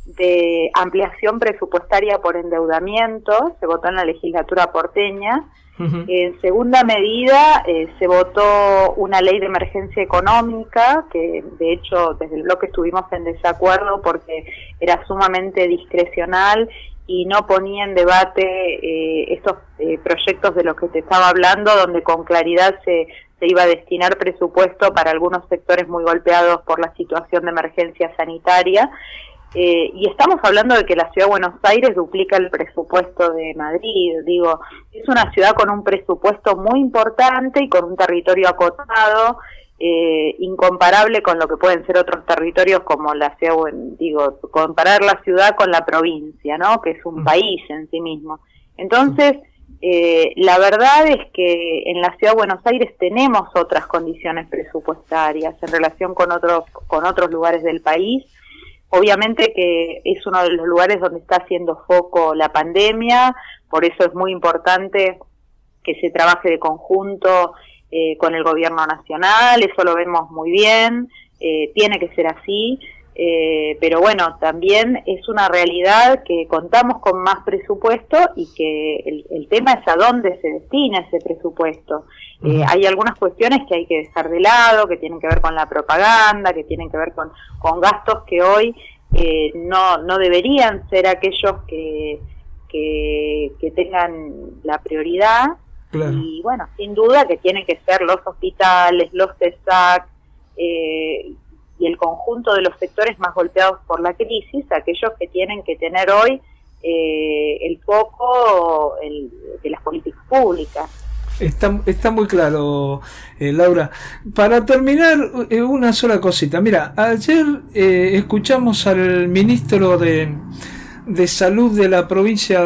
O: de ampliación presupuestaria por endeudamiento, se votó en la legislatura porteña. Uh-huh. En segunda medida, eh, se votó una ley de emergencia económica, que de hecho desde el bloque estuvimos en desacuerdo porque era sumamente discrecional y no ponía en debate eh, estos eh, proyectos de los que te estaba hablando, donde con claridad se, se iba a destinar presupuesto para algunos sectores muy golpeados por la situación de emergencia sanitaria. Eh, y estamos hablando de que la ciudad de Buenos Aires duplica el presupuesto de Madrid. Digo, es una ciudad con un presupuesto muy importante y con un territorio acotado, eh, incomparable con lo que pueden ser otros territorios como la ciudad, digo, comparar la ciudad con la provincia, ¿no? Que es un país en sí mismo. Entonces, eh, la verdad es que en la ciudad de Buenos Aires tenemos otras condiciones presupuestarias en relación con otros, con otros lugares del país. Obviamente que es uno de los lugares donde está haciendo foco la pandemia, por eso es muy importante que se trabaje de conjunto eh, con el gobierno nacional, eso lo vemos muy bien, eh, tiene que ser así, eh, pero bueno, también es una realidad que contamos con más presupuesto y que el, el tema es a dónde se destina ese presupuesto. Eh, hay algunas cuestiones que hay que dejar de lado, que tienen que ver con la propaganda, que tienen que ver con, con gastos que hoy eh, no, no deberían ser aquellos que, que, que tengan la prioridad. Claro. Y bueno, sin duda que tienen que ser los hospitales, los C E S A C eh, y el conjunto de los sectores más golpeados por la crisis, aquellos que tienen que tener hoy eh, el foco el, de las políticas públicas.
I: Está, está muy claro, eh, Laura. Para terminar, eh, una sola cosita. Mira, ayer eh, escuchamos al ministro de, de Salud de la provincia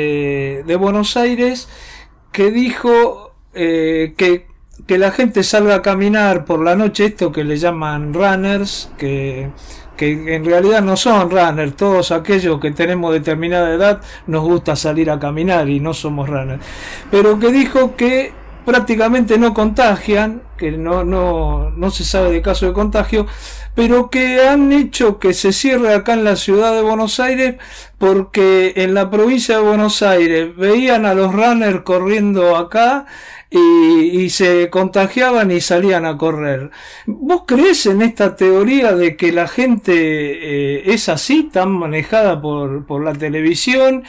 I: de, de Buenos Aires que dijo eh, que, que la gente salga a caminar por la noche, esto que le llaman runners, que... que en realidad no son runners, todos aquellos que tenemos determinada edad nos gusta salir a caminar y no somos runners, pero que dijo que prácticamente no contagian, que no, no, no se sabe de caso de contagio, pero que han hecho que se cierre acá en la ciudad de Buenos Aires porque en la provincia de Buenos Aires veían a los runners corriendo acá y, y se contagiaban y salían a correr. ¿Vos creés en esta teoría de que la gente eh, es así, tan manejada por, por la televisión,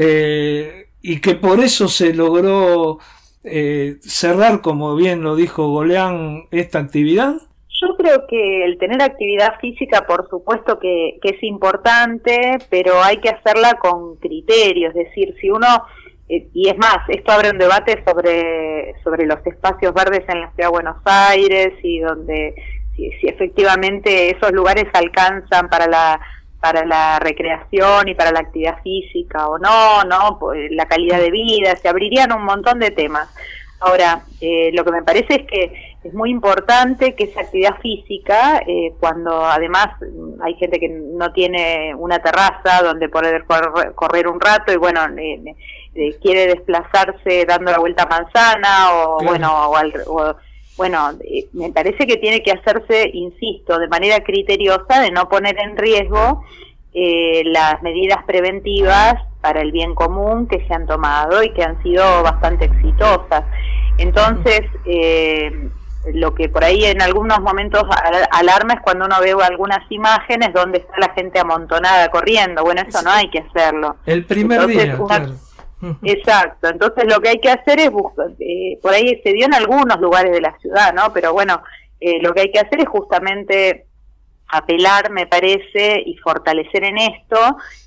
I: eh, y que por eso se logró eh, cerrar, como bien lo dijo Goleán, esta actividad?
O: Yo creo que el tener actividad física, por supuesto que, que es importante, pero hay que hacerla con criterio, es decir, si uno... Y es más, esto abre un debate sobre sobre los espacios verdes en la ciudad de Buenos Aires y donde si, si efectivamente esos lugares alcanzan para la para la recreación y para la actividad física o no, no, pues la calidad de vida, se abrirían un montón de temas. Ahora, eh, lo que me parece es que es muy importante que esa actividad física, eh, cuando además hay gente que no tiene una terraza donde poder correr, correr un rato y bueno, eh, eh, quiere desplazarse dando la vuelta a manzana o claro. bueno, o, al, o bueno, eh, me parece que tiene que hacerse, insisto, de manera criteriosa, de no poner en riesgo eh, las medidas preventivas para el bien común que se han tomado y que han sido bastante exitosas. Entonces, eh, lo que por ahí en algunos momentos alarma es cuando uno ve algunas imágenes donde está la gente amontonada corriendo. Bueno, eso no hay que hacerlo.
I: El primer Entonces, día,
O: una...
I: claro.
O: Exacto, entonces lo que hay que hacer es buscar, eh, por ahí se dio en algunos lugares de la ciudad, ¿no? Pero bueno, eh, lo que hay que hacer es justamente apelar, me parece, y fortalecer en esto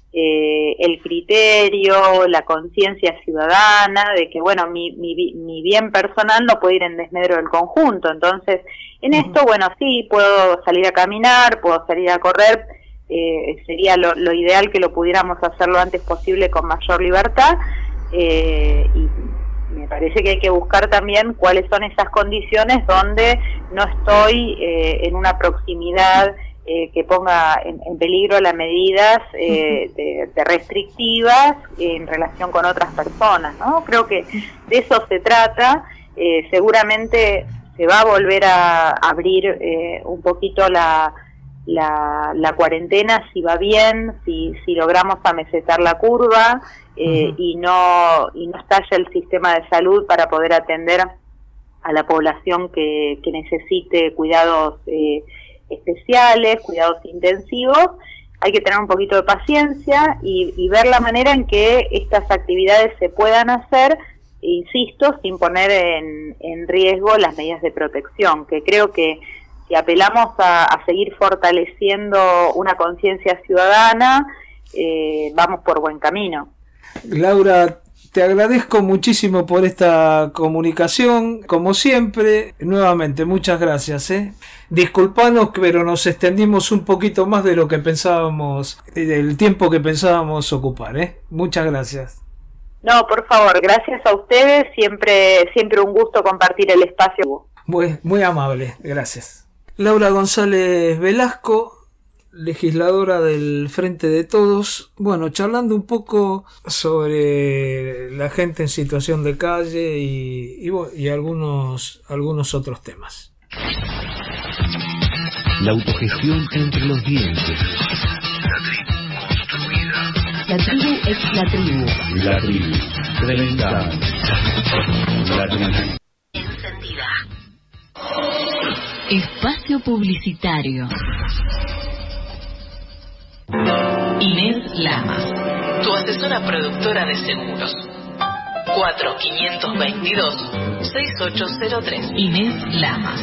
O: eh, el criterio, la conciencia ciudadana, de que, bueno, mi, mi, mi bien personal no puede ir en desmedro del conjunto. Entonces, en uh-huh. esto, bueno, sí, puedo salir a caminar, puedo salir a correr, eh, sería lo, lo ideal que lo pudiéramos hacer lo antes posible con mayor libertad, eh, y me parece que hay que buscar también cuáles son esas condiciones donde no estoy eh, en una proximidad eh, que ponga en, en peligro las medidas eh, de, de restrictivas en relación con otras personas, ¿no? Creo que de eso se trata. Eh, seguramente se va a volver a abrir eh, un poquito la La, la cuarentena, si va bien, si, si logramos amesetar la curva eh, uh-huh. y no y no estalla el sistema de salud para poder atender a la población que, que necesite cuidados eh, especiales, cuidados intensivos. Hay que tener un poquito de paciencia y, y ver la manera en que estas actividades se puedan hacer, insisto, sin poner en, en riesgo las medidas de protección, que creo que si apelamos a, a seguir fortaleciendo una conciencia ciudadana, eh, vamos por buen camino.
I: Laura, te agradezco muchísimo por esta comunicación, como siempre. Nuevamente, muchas gracias. ¿eh? Disculpanos, pero nos extendimos un poquito más de lo que pensábamos, del tiempo que pensábamos ocupar. ¿eh? Muchas gracias.
O: No, por favor, gracias a ustedes. Siempre, siempre un gusto compartir el espacio.
I: Muy, muy amable, gracias. Laura González Velasco, legisladora del Frente de Todos, bueno, charlando un poco sobre la gente en situación de calle y, y, y algunos, algunos otros temas.
A: La autogestión entre los dientes.
B: La tribu es la tribu.
A: La tribu. treinta años. La tribu.
B: Encendida. Espacio publicitario.
E: Inés Lamas, tu asesora productora de seguros. cuatro cinco dos dos, seis ocho cero tres. Inés Lamas,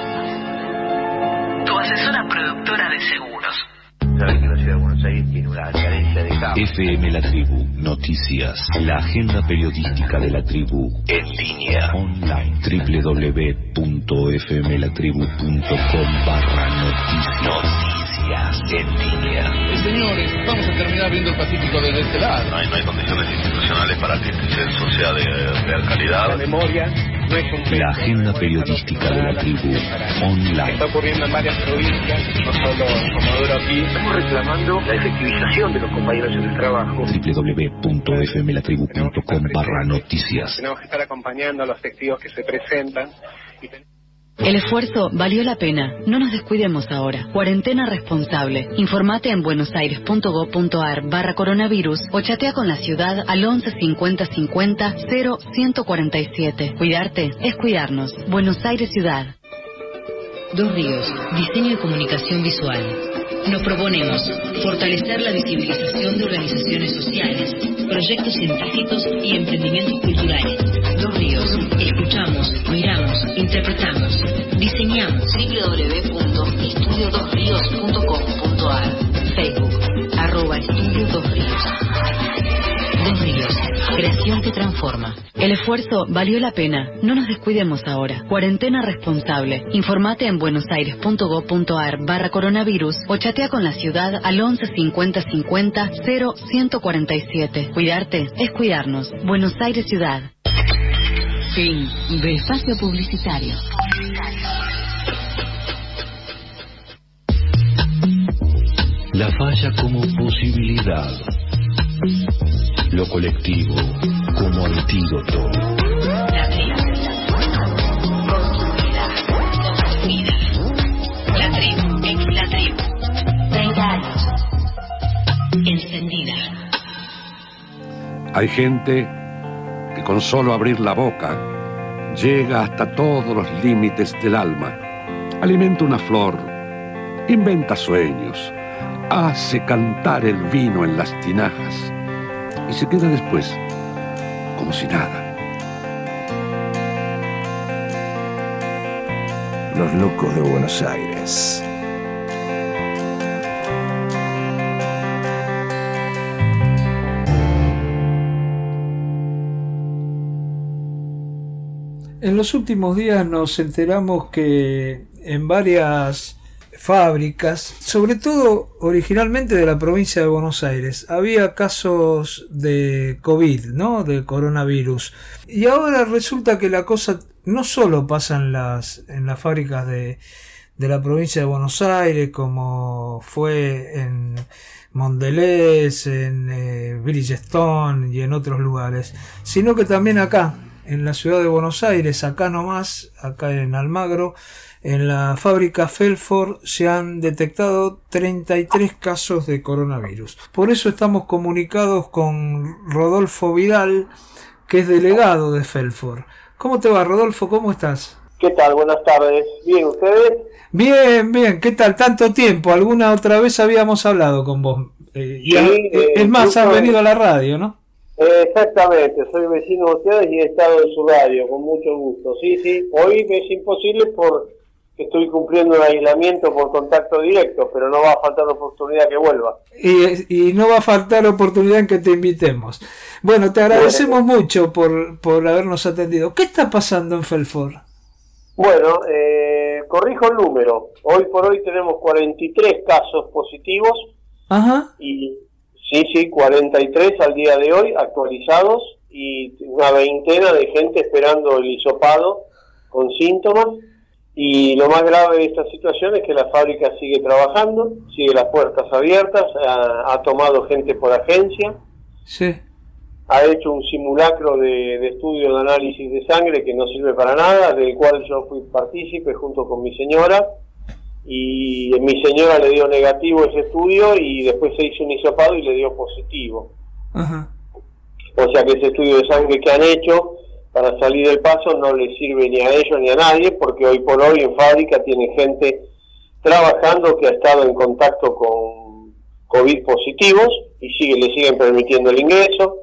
E: tu asesora productora de seguros.
P: Sabes que la ciudad de Buenos Aires tiene una carencia de campo.
A: F M La Tribu, noticias, la agenda periodística de la tribu en línea, online, w w w punto f m la tribu punto com barra noticias. Noticias en línea.
Q: Señores, vamos a terminar viendo el Pacífico desde este lado.
R: No hay, no hay condiciones institucionales para que este censo sea de real calidad.
Q: La memoria no es un
A: la agenda periodística de la tribu online.
Q: Está ocurriendo en varias provincias, no solo en Comodoro aquí.
P: Estamos reclamando la efectivización de los compañeros en el trabajo.
A: w w w punto f m la tribu punto com barra noticias.
Q: Tenemos que estar acompañando a los testigos que se presentan. Y ten...
E: El esfuerzo valió la pena. No nos descuidemos ahora. Cuarentena responsable. Informate en buenosaires punto gob punto ar barra coronavirus o chatea con la ciudad al once cincuenta cincuenta cero ciento cuarenta y siete. Cuidarte es cuidarnos. Buenos Aires Ciudad.
B: Dos Ríos. Diseño y comunicación visual. Nos proponemos fortalecer la visibilización de organizaciones sociales, proyectos científicos y emprendimientos culturales. Dos Ríos. Escuchamos, miramos, interpretamos, diseñamos. w w w punto estudio dos ríos punto com punto ar. Facebook, arroba Estudio Dos Ríos. Dos Ríos. Creación que transforma.
E: El esfuerzo valió la pena. No nos descuidemos ahora. Cuarentena responsable. Informate en buenosaires punto gob punto ar barra coronavirus o chatea con la ciudad al once cincuenta cincuenta cero ciento cuarenta y siete. Cuidarte es cuidarnos. Buenos Aires Ciudad.
B: Fin de espacio publicitario.
A: La falla como posibilidad. Lo colectivo como antídoto.
B: La tribu. Construida. Construida. La tribu. Ex la tribu. treinta años. Encendida.
M: Hay gente que con solo abrir la boca llega hasta todos los límites del alma. Alimenta una flor, inventa sueños, hace cantar el vino en las tinajas y se queda después como si nada.
G: Los locos de Buenos Aires.
I: En los últimos días nos enteramos que en varias fábricas, sobre todo originalmente de la provincia de Buenos Aires, había casos de COVID, ¿no? De coronavirus. Y ahora resulta que la cosa no solo pasa en las, en las fábricas de, de la provincia de Buenos Aires, como fue en Mondelez, en eh, Bridgestone y en otros lugares, sino que también acá, en la ciudad de Buenos Aires, acá nomás, acá en Almagro, en la fábrica Felford se han detectado treinta y tres casos de coronavirus. Por eso estamos comunicados con Rodolfo Vidal, que es delegado de Felford. ¿Cómo te va, Rodolfo? ¿Cómo estás?
S: ¿Qué tal? Buenas tardes. ¿Bien ustedes?
I: Bien, bien. ¿Qué tal? Tanto tiempo. Alguna otra vez habíamos hablado con vos. Eh,
S: sí,
I: y,
S: eh,
I: es más, has venido a la radio, ¿no?
S: Eh, exactamente. Soy vecino de ustedes y he estado en su radio, con mucho gusto. Sí, sí. Hoy es imposible porque estoy cumpliendo un aislamiento por contacto directo, pero no va a faltar oportunidad que vuelva.
I: Y, y no va a faltar oportunidad en que te invitemos. Bueno, te agradecemos bueno. mucho por, por habernos atendido. ¿Qué está pasando en Felford?
S: Bueno, eh, corrijo el número. Hoy por hoy tenemos cuarenta y tres casos positivos.
I: Ajá.
S: Y sí, sí, cuarenta y tres al día de hoy actualizados y una veintena de gente esperando el hisopado con síntomas. Y lo más grave de esta situación es que la fábrica sigue trabajando, sigue las puertas abiertas, ha, ha tomado gente por agencia.
I: Sí.
S: Ha hecho un simulacro de, de estudio de análisis de sangre que no sirve para nada, del cual yo fui partícipe junto con mi señora, y mi señora le dio negativo ese estudio y después se hizo un hisopado y le dio positivo.
I: Ajá.
S: O sea que ese estudio de sangre que han hecho para salir del paso no le sirve ni a ellos ni a nadie, porque hoy por hoy en fábrica tiene gente trabajando que ha estado en contacto con COVID positivos y sigue, le siguen permitiendo el ingreso.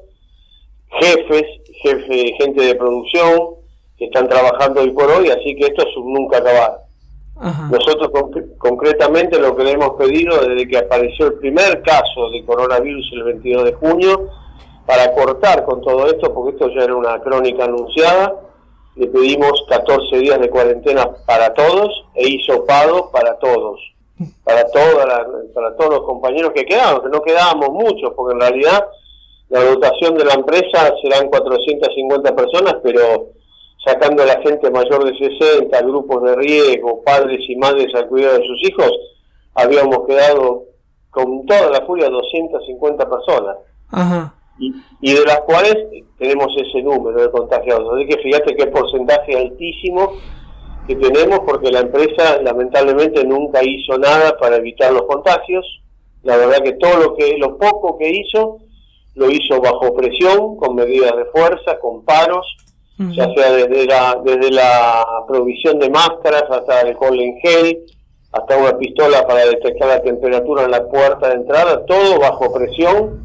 S: Jefes, jefe, gente de producción que están trabajando hoy por hoy, así que esto es un nunca acabar.
I: Ajá.
S: Nosotros conc- concretamente lo que le hemos pedido desde que apareció el primer caso de coronavirus el veintidós de junio, para cortar con todo esto, porque esto ya era una crónica anunciada, le pedimos catorce días de cuarentena para todos e hisopado para todos, para, toda la, para todos los compañeros que quedaban, que no quedábamos muchos, porque en realidad la dotación de la empresa serán cuatrocientas cincuenta personas, pero sacando a la gente mayor de sesenta, grupos de riesgo, padres y madres al cuidado de sus hijos, habíamos quedado con toda la furia doscientas cincuenta personas.
I: Ajá.
S: Y, y de las cuales tenemos ese número de contagiados. Así que fíjate qué porcentaje altísimo que tenemos, porque la empresa lamentablemente nunca hizo nada para evitar los contagios. La verdad que todo lo que lo poco que hizo lo hizo bajo presión, con medidas de fuerza, con paros, uh-huh. ya sea desde la desde la provisión de máscaras hasta alcohol en gel, hasta una pistola para detectar la temperatura en la puerta de entrada, todo bajo presión.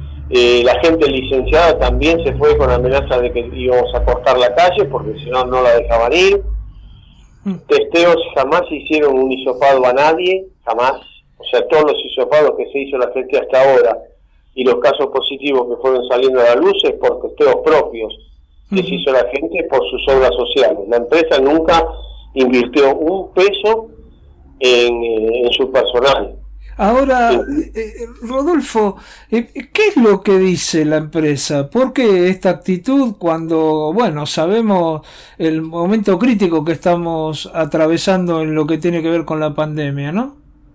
S: Eh, la gente licenciada también se fue con amenaza de que íbamos a cortar la calle porque si no, no la dejaban ir. Mm. Testeos jamás hicieron un hisopado a nadie, jamás. O sea, todos los hisopados que se hizo la gente hasta ahora y los casos positivos que fueron saliendo a la luz es por testeos propios que mm. se hizo la gente por sus obras sociales. La empresa nunca invirtió un peso en, en su personal.
I: Ahora, eh, Rodolfo, eh, ¿qué es lo que dice la empresa? ¿Por qué esta actitud cuando, bueno, sabemos el momento crítico que estamos atravesando en lo que tiene que ver con la pandemia, ¿no?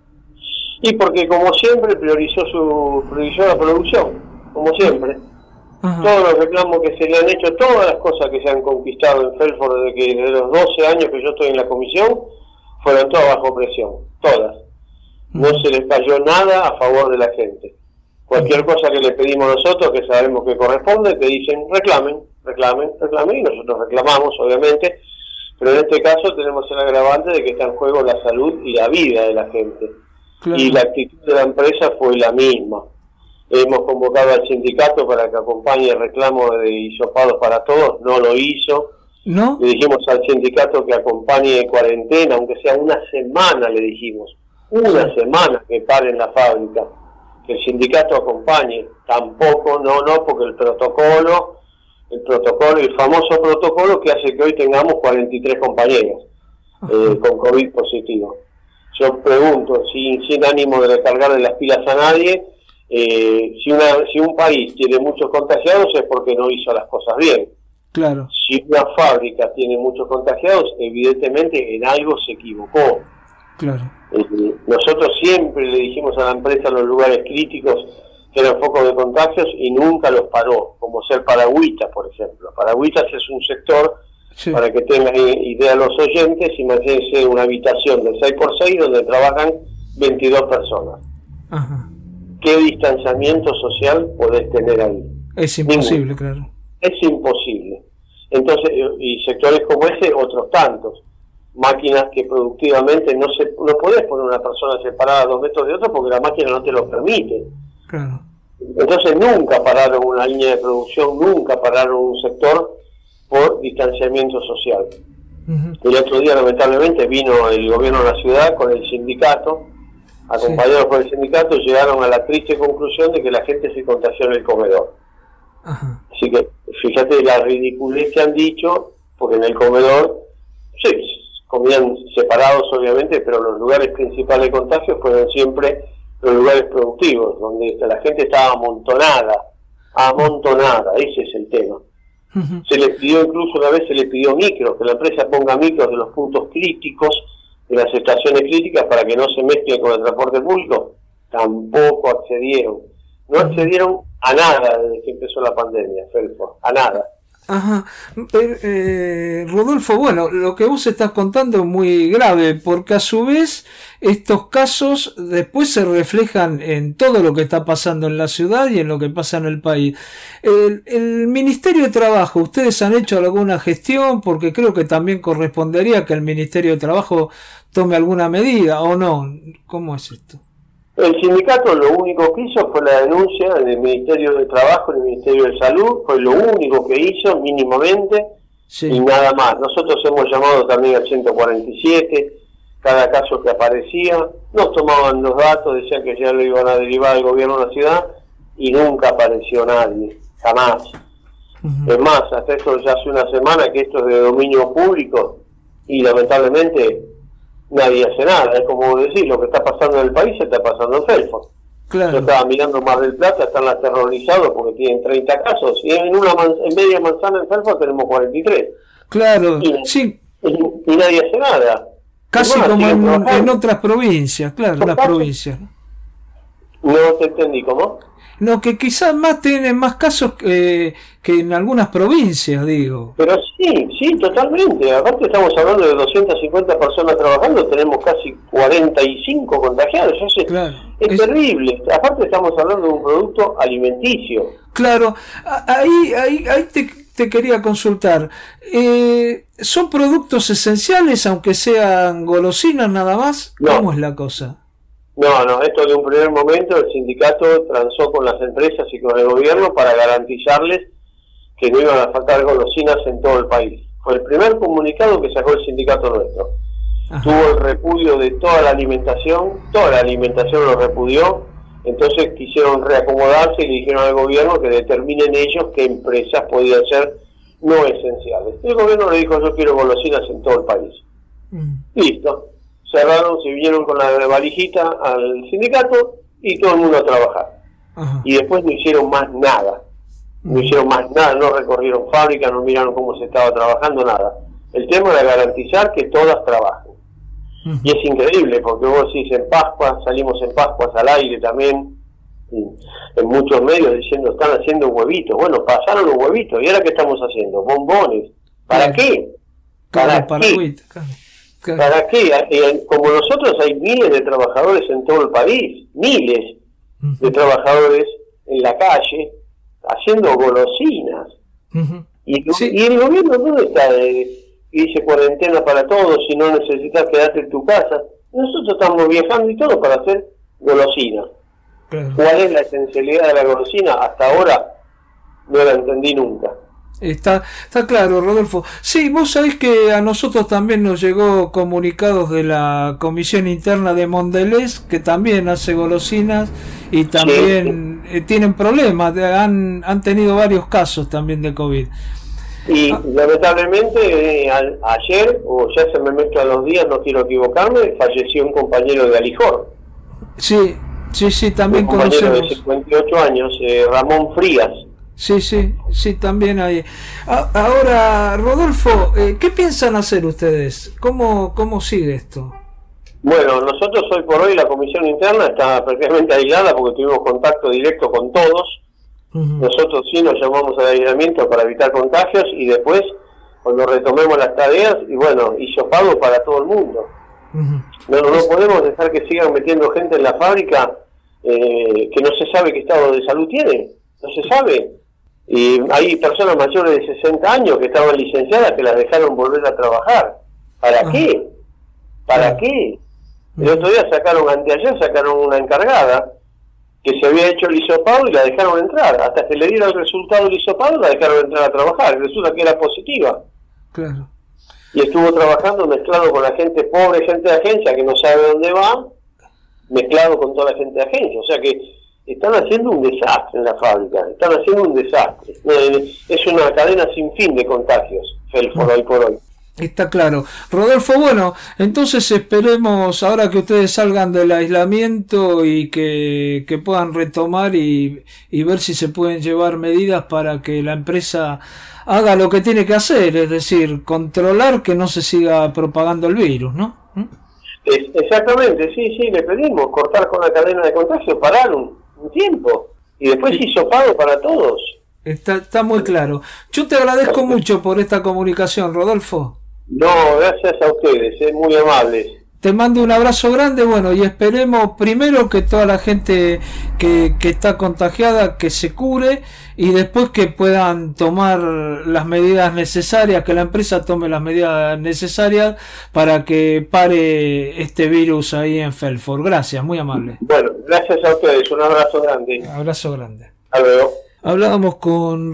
S: Y porque, como siempre, priorizó su priorizó la producción, como siempre. Ajá. Todos los reclamos que se le han hecho, todas las cosas que se han conquistado en Felford desde que desde los doce años que yo estoy en la comisión, fueron todas bajo presión, todas. No se les cayó nada a favor de la gente. Cualquier cosa que le pedimos nosotros, que sabemos que corresponde, te dicen reclamen, reclamen, reclamen, y nosotros reclamamos, obviamente, pero en este caso tenemos el agravante de que está en juego la salud y la vida de la gente. Claro. Y la actitud de la empresa fue la misma. Hemos convocado al sindicato para que acompañe el reclamo de hisopados para todos, no lo hizo.
I: ¿No?
S: Le dijimos al sindicato que acompañe en cuarentena, aunque sea una semana, le dijimos. Una semana que pare en la fábrica, que el sindicato acompañe, tampoco, no, no, porque el protocolo el protocolo, el famoso protocolo que hace que hoy tengamos cuarenta y tres compañeros eh, con COVID positivo. Yo pregunto, sin, sin ánimo de recargarle las pilas a nadie, eh, si, una, si un país tiene muchos contagiados es porque no hizo las cosas bien.
I: Claro.
S: Si una fábrica tiene muchos contagiados, evidentemente en algo se equivocó.
I: Claro.
S: Eh, nosotros siempre le dijimos a la empresa en los lugares críticos que eran focos de contagios y nunca los paró, como ser Paragüitas, por ejemplo. Paragüitas es un sector, sí, para que tengan idea los oyentes, imagínense una habitación de seis por seis donde trabajan veintidós personas.
I: Ajá.
S: ¿Qué distanciamiento social podés tener ahí?
I: Es imposible,
S: Ningún.
I: Claro.
S: Es imposible. Entonces, y sectores como ese, otros tantos. Máquinas que productivamente no se no podés poner una persona separada a dos metros de otro porque la máquina no te lo permite.
I: Claro.
S: Entonces nunca pararon una línea de producción, nunca pararon un sector por distanciamiento social. Uh-huh. El otro día lamentablemente vino el gobierno de la ciudad con el sindicato, acompañados sí. por el sindicato, llegaron a la triste conclusión de que la gente se contagió en el comedor. Uh-huh. Así que fíjate la ridiculez que han dicho, porque en el comedor, sí, comían separados obviamente, pero los lugares principales de contagio fueron siempre los lugares productivos, donde la gente estaba amontonada, amontonada, ese es el tema. Uh-huh. Se les pidió, incluso una vez se le pidió micros, que la empresa ponga micros de los puntos críticos, de las estaciones críticas, para que no se mezclen con el transporte público. Tampoco accedieron. No accedieron a nada desde que empezó la pandemia, Felpo, a nada.
I: Ajá. Eh, eh, Rodolfo, bueno, lo que vos estás contando es muy grave, porque a su vez estos casos después se reflejan en todo lo que está pasando en la ciudad y en lo que pasa en el país. El, el Ministerio de Trabajo, ¿ustedes han hecho alguna gestión? Porque creo que también correspondería que el Ministerio de Trabajo tome alguna medida, ¿o no? ¿Cómo es esto?
S: El sindicato lo único que hizo fue la denuncia en el Ministerio de Trabajo, en el Ministerio de Salud, fue lo único que hizo mínimamente, sí, y nada más. Nosotros hemos llamado también al ciento cuarenta y siete, cada caso que aparecía, nos tomaban los datos, decían que ya lo iban a derivar al gobierno de la ciudad y nunca apareció nadie, jamás. Uh-huh. Es más, hasta esto ya hace una semana que esto es de dominio público y lamentablemente nadie hace nada. Es como decir, lo que está pasando en el país se está pasando en Felpo. Claro. Yo estaba mirando Mar del Plata, están aterrorizados porque tienen treinta casos, y en una man en media manzana en Felpo tenemos cuarenta y tres.
I: Claro,
S: y,
I: sí.
S: Y, y nadie hace nada.
I: Casi más, como en, en otras provincias, claro, en las provincias.
S: No te entendí, ¿cómo?
I: No, que quizás más tienen más casos que, que en algunas provincias, digo.
S: Pero sí, sí, totalmente. Aparte estamos hablando de doscientas cincuenta personas trabajando, tenemos casi cuarenta y cinco contagiados. Eso es,
I: claro,
S: es,
I: es
S: terrible. Aparte estamos hablando de un producto alimenticio.
I: Claro, ahí, ahí, ahí te, te quería consultar. Eh, ¿Son productos esenciales, aunque sean golosinas nada más?
S: No.
I: ¿Cómo es la cosa?
S: No, no, esto de un primer momento el sindicato transó con las empresas y con el gobierno para garantizarles que no iban a faltar golosinas en todo el país. Fue el primer comunicado que sacó el sindicato nuestro. Ajá. Tuvo el repudio de toda la alimentación, toda la alimentación lo repudió, entonces quisieron reacomodarse y le dijeron al gobierno que determinen ellos qué empresas podían ser no esenciales. El gobierno le dijo, yo quiero golosinas en todo el país. Mm. Listo. Cerraron, se vinieron con la valijita al sindicato y todo el mundo a trabajar. Ajá. Y después no hicieron más nada. No hicieron más nada, no recorrieron fábricas, no miraron cómo se estaba trabajando, nada. El tema era garantizar que todas trabajen. Uh-huh. Y es increíble, porque vos decís en Pascua, salimos en Pascuas al aire también, en muchos medios diciendo, están haciendo huevitos. Bueno, pasaron los huevitos, ¿y ahora qué estamos haciendo? Bombones. ¿Para claro. qué? ¿Para, ¿Para qué? Claro. Claro. ¿Para qué? Eh, como nosotros hay miles de trabajadores en todo el país, miles uh-huh. de trabajadores en la calle haciendo golosinas. Uh-huh. y, sí. y el gobierno ¿dónde está? Eh, dice cuarentena para todos, si no necesitas quedarte en tu casa. Nosotros estamos viajando y todo para hacer golosinas. Claro. ¿Cuál es la esencialidad de la golosina? Hasta ahora no la entendí nunca.
I: Está, está claro, Rodolfo. Sí, vos sabés que a nosotros también nos llegó comunicados de la Comisión Interna de Mondelez, que también hace golosinas y también eh, tienen problemas, han, han tenido varios casos también de COVID.
S: Y ah. lamentablemente eh, a, ayer, o ya se me mezclan los días, no quiero equivocarme, falleció un compañero de Alijor.
I: Sí, sí, sí, también
S: un compañero
I: conocemos.
S: de cincuenta y ocho años, eh, Ramón Frías.
I: Sí, sí, sí, también hay. A, ahora, Rodolfo, eh, ¿qué piensan hacer ustedes? ¿Cómo, cómo sigue esto?
S: Bueno, nosotros hoy por hoy la comisión interna está prácticamente aislada porque tuvimos contacto directo con todos. Uh-huh. Nosotros sí nos llamamos al aislamiento para evitar contagios y después, cuando retomemos las tareas, y bueno, hizo pago para todo el mundo. Uh-huh. No, no, no podemos dejar que sigan metiendo gente en la fábrica eh, que no se sabe qué estado de salud tiene, no se sabe. Y hay personas mayores de sesenta años que estaban licenciadas que las dejaron volver a trabajar. ¿Para uh-huh. qué? ¿Para uh-huh. qué? El otro día sacaron, anteayer sacaron una encargada que se había hecho el hisopado y la dejaron entrar. Hasta que le dieron el resultado del hisopado la dejaron entrar a trabajar. Resulta que era positiva.
I: Claro.
S: Y estuvo trabajando mezclado con la gente pobre, gente de agencia que no sabe dónde va, mezclado con toda la gente de agencia. O sea que están haciendo un desastre en la fábrica. Están haciendo un desastre. Es una cadena sin fin de contagios, Felfor, hoy por hoy.
I: Está claro. Rodolfo, bueno, entonces esperemos ahora que ustedes salgan del aislamiento y que, que puedan retomar y, y ver si se pueden llevar medidas para que la empresa haga lo que tiene que hacer, es decir, controlar que no se siga propagando el virus, ¿no? ¿Mm?
S: Es, exactamente, sí, sí, le pedimos cortar con la cadena de contagio, parar un, un tiempo y después sí. Hisopado para todos.
I: Está, está muy claro. Yo te agradezco mucho por esta comunicación, Rodolfo.
S: No, gracias a ustedes, es muy amables.
I: Te mando un abrazo grande, bueno, y esperemos primero que toda la gente que, que está contagiada que se cure y después que puedan tomar las medidas necesarias, que la empresa tome las medidas necesarias para que pare este virus ahí en Felfor. Gracias, muy amable.
S: Bueno, gracias a ustedes, un abrazo grande.
I: Abrazo grande.
S: Hasta luego.
I: Hablábamos con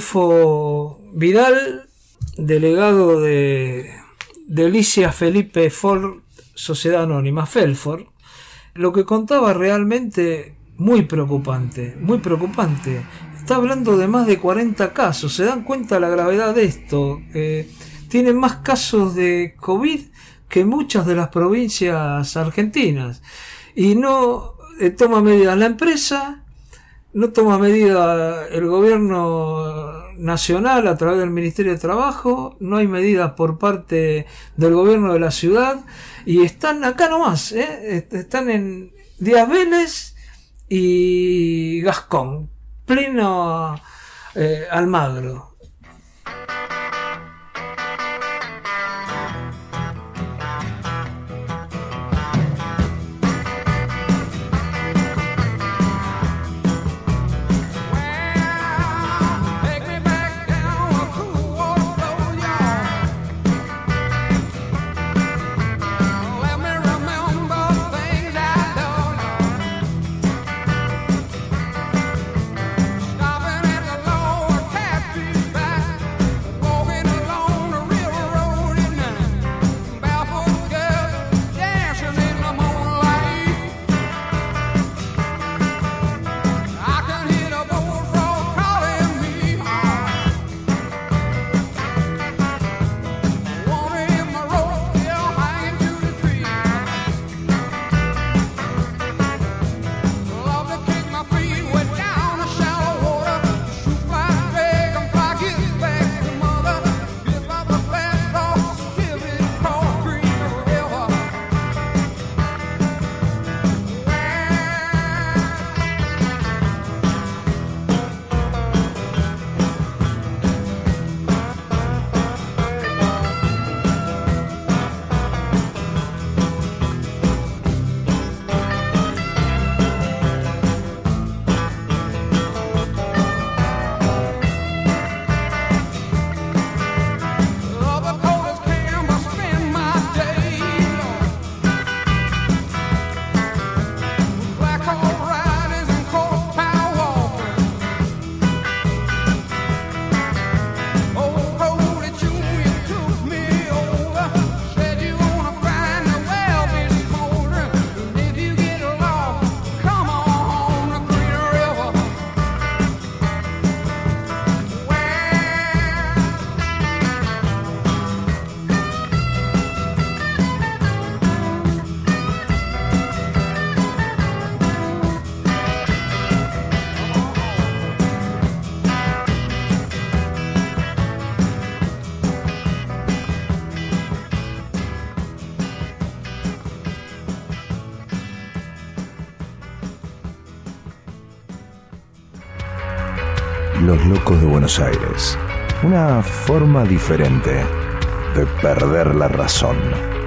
I: Rodolfo Vidal, delegado de Delicia Felipe Ford, Sociedad Anónima, Felfor. Lo que contaba realmente muy preocupante, muy preocupante. Está hablando de más de cuarenta casos. ¿Se dan cuenta la gravedad de esto? Eh, tienen más casos de COVID que muchas de las provincias argentinas. Y no eh, toma medidas la empresa, no toma medidas el gobierno nacional a través del Ministerio de Trabajo, no hay medidas por parte del gobierno de la ciudad y están acá nomás, ¿eh? Están en Díaz Vélez y Gascón, pleno eh, Almagro.
J: Stopping at the lower cat feet.
G: Los Locos de Buenos Aires. Una forma diferente de perder la razón.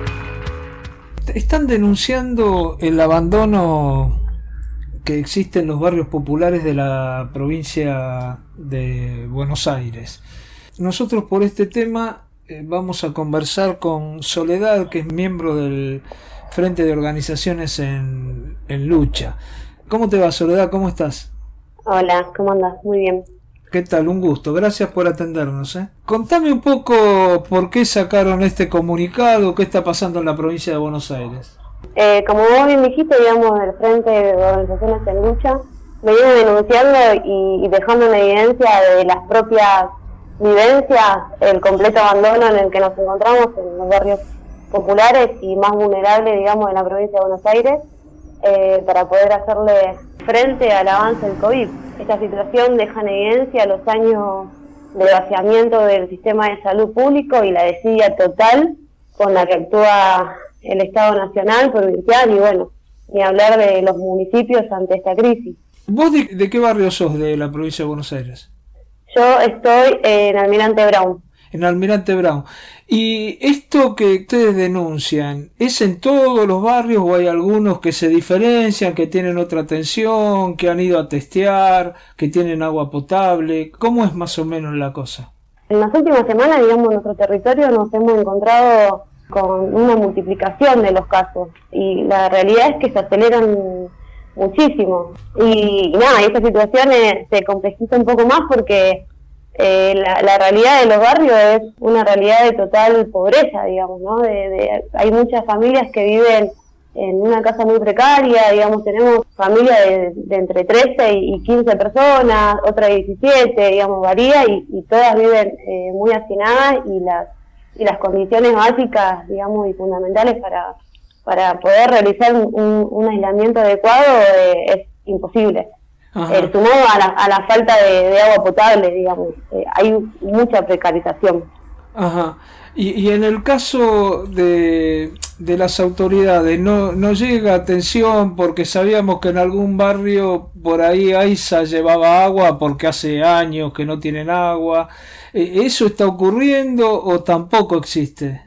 I: Están denunciando el abandono que existe en los barrios populares de la provincia de Buenos Aires. Nosotros por este tema eh, vamos a conversar con Soledad, que es miembro del Frente de Organizaciones en, en Lucha. ¿Cómo te va, Soledad? ¿Cómo estás?
T: Hola, ¿cómo andas? Muy bien.
I: ¿Qué tal? Un gusto. Gracias por atendernos. ¿eh? Contame un poco por qué sacaron este comunicado, qué está pasando en la provincia de Buenos Aires.
T: Eh, como vos bien dijiste, digamos, del Frente de Organizaciones en Lucha, venimos denunciando y, y dejando en evidencia de las propias vivencias el completo abandono en el que nos encontramos en los barrios populares y más vulnerables, digamos, de la provincia de Buenos Aires, eh, para poder hacerle frente al avance del COVID. Esta situación deja en evidencia los años de vaciamiento del sistema de salud público y la desidia total con la que actúa el Estado nacional, provincial y bueno, ni hablar de los municipios ante esta crisis.
I: ¿Vos de, de qué barrio sos de la provincia de Buenos Aires?
T: Yo estoy en Almirante Brown.
I: En Almirante Brown. ¿Y esto que ustedes denuncian, es en todos los barrios o hay algunos que se diferencian, que tienen otra atención, que han ido a testear, que tienen agua potable? ¿Cómo es más o menos la cosa?
T: En las últimas semanas, digamos, en nuestro territorio nos hemos encontrado con una multiplicación de los casos y la realidad es que se aceleran muchísimo y, y nada, esta situación eh, se complejiza un poco más porque eh, la, la realidad de los barrios es una realidad de total pobreza, digamos, ¿no? De, de, hay muchas familias que viven en una casa muy precaria, digamos, tenemos familias de, de entre trece y quince personas, otra de diecisiete, digamos, varía y, y todas viven eh, muy hacinadas y las y las condiciones básicas, digamos, y fundamentales para, para poder realizar un, un, un aislamiento adecuado eh, es imposible. Eh, sumado a la, a la falta de, de agua potable, digamos, eh, hay mucha precarización.
I: Ajá. Y, y en el caso de, de las autoridades, no, no llega atención porque sabíamos que en algún barrio por ahí AISA llevaba agua porque hace años que no tienen agua. ¿Eso está ocurriendo o tampoco existe?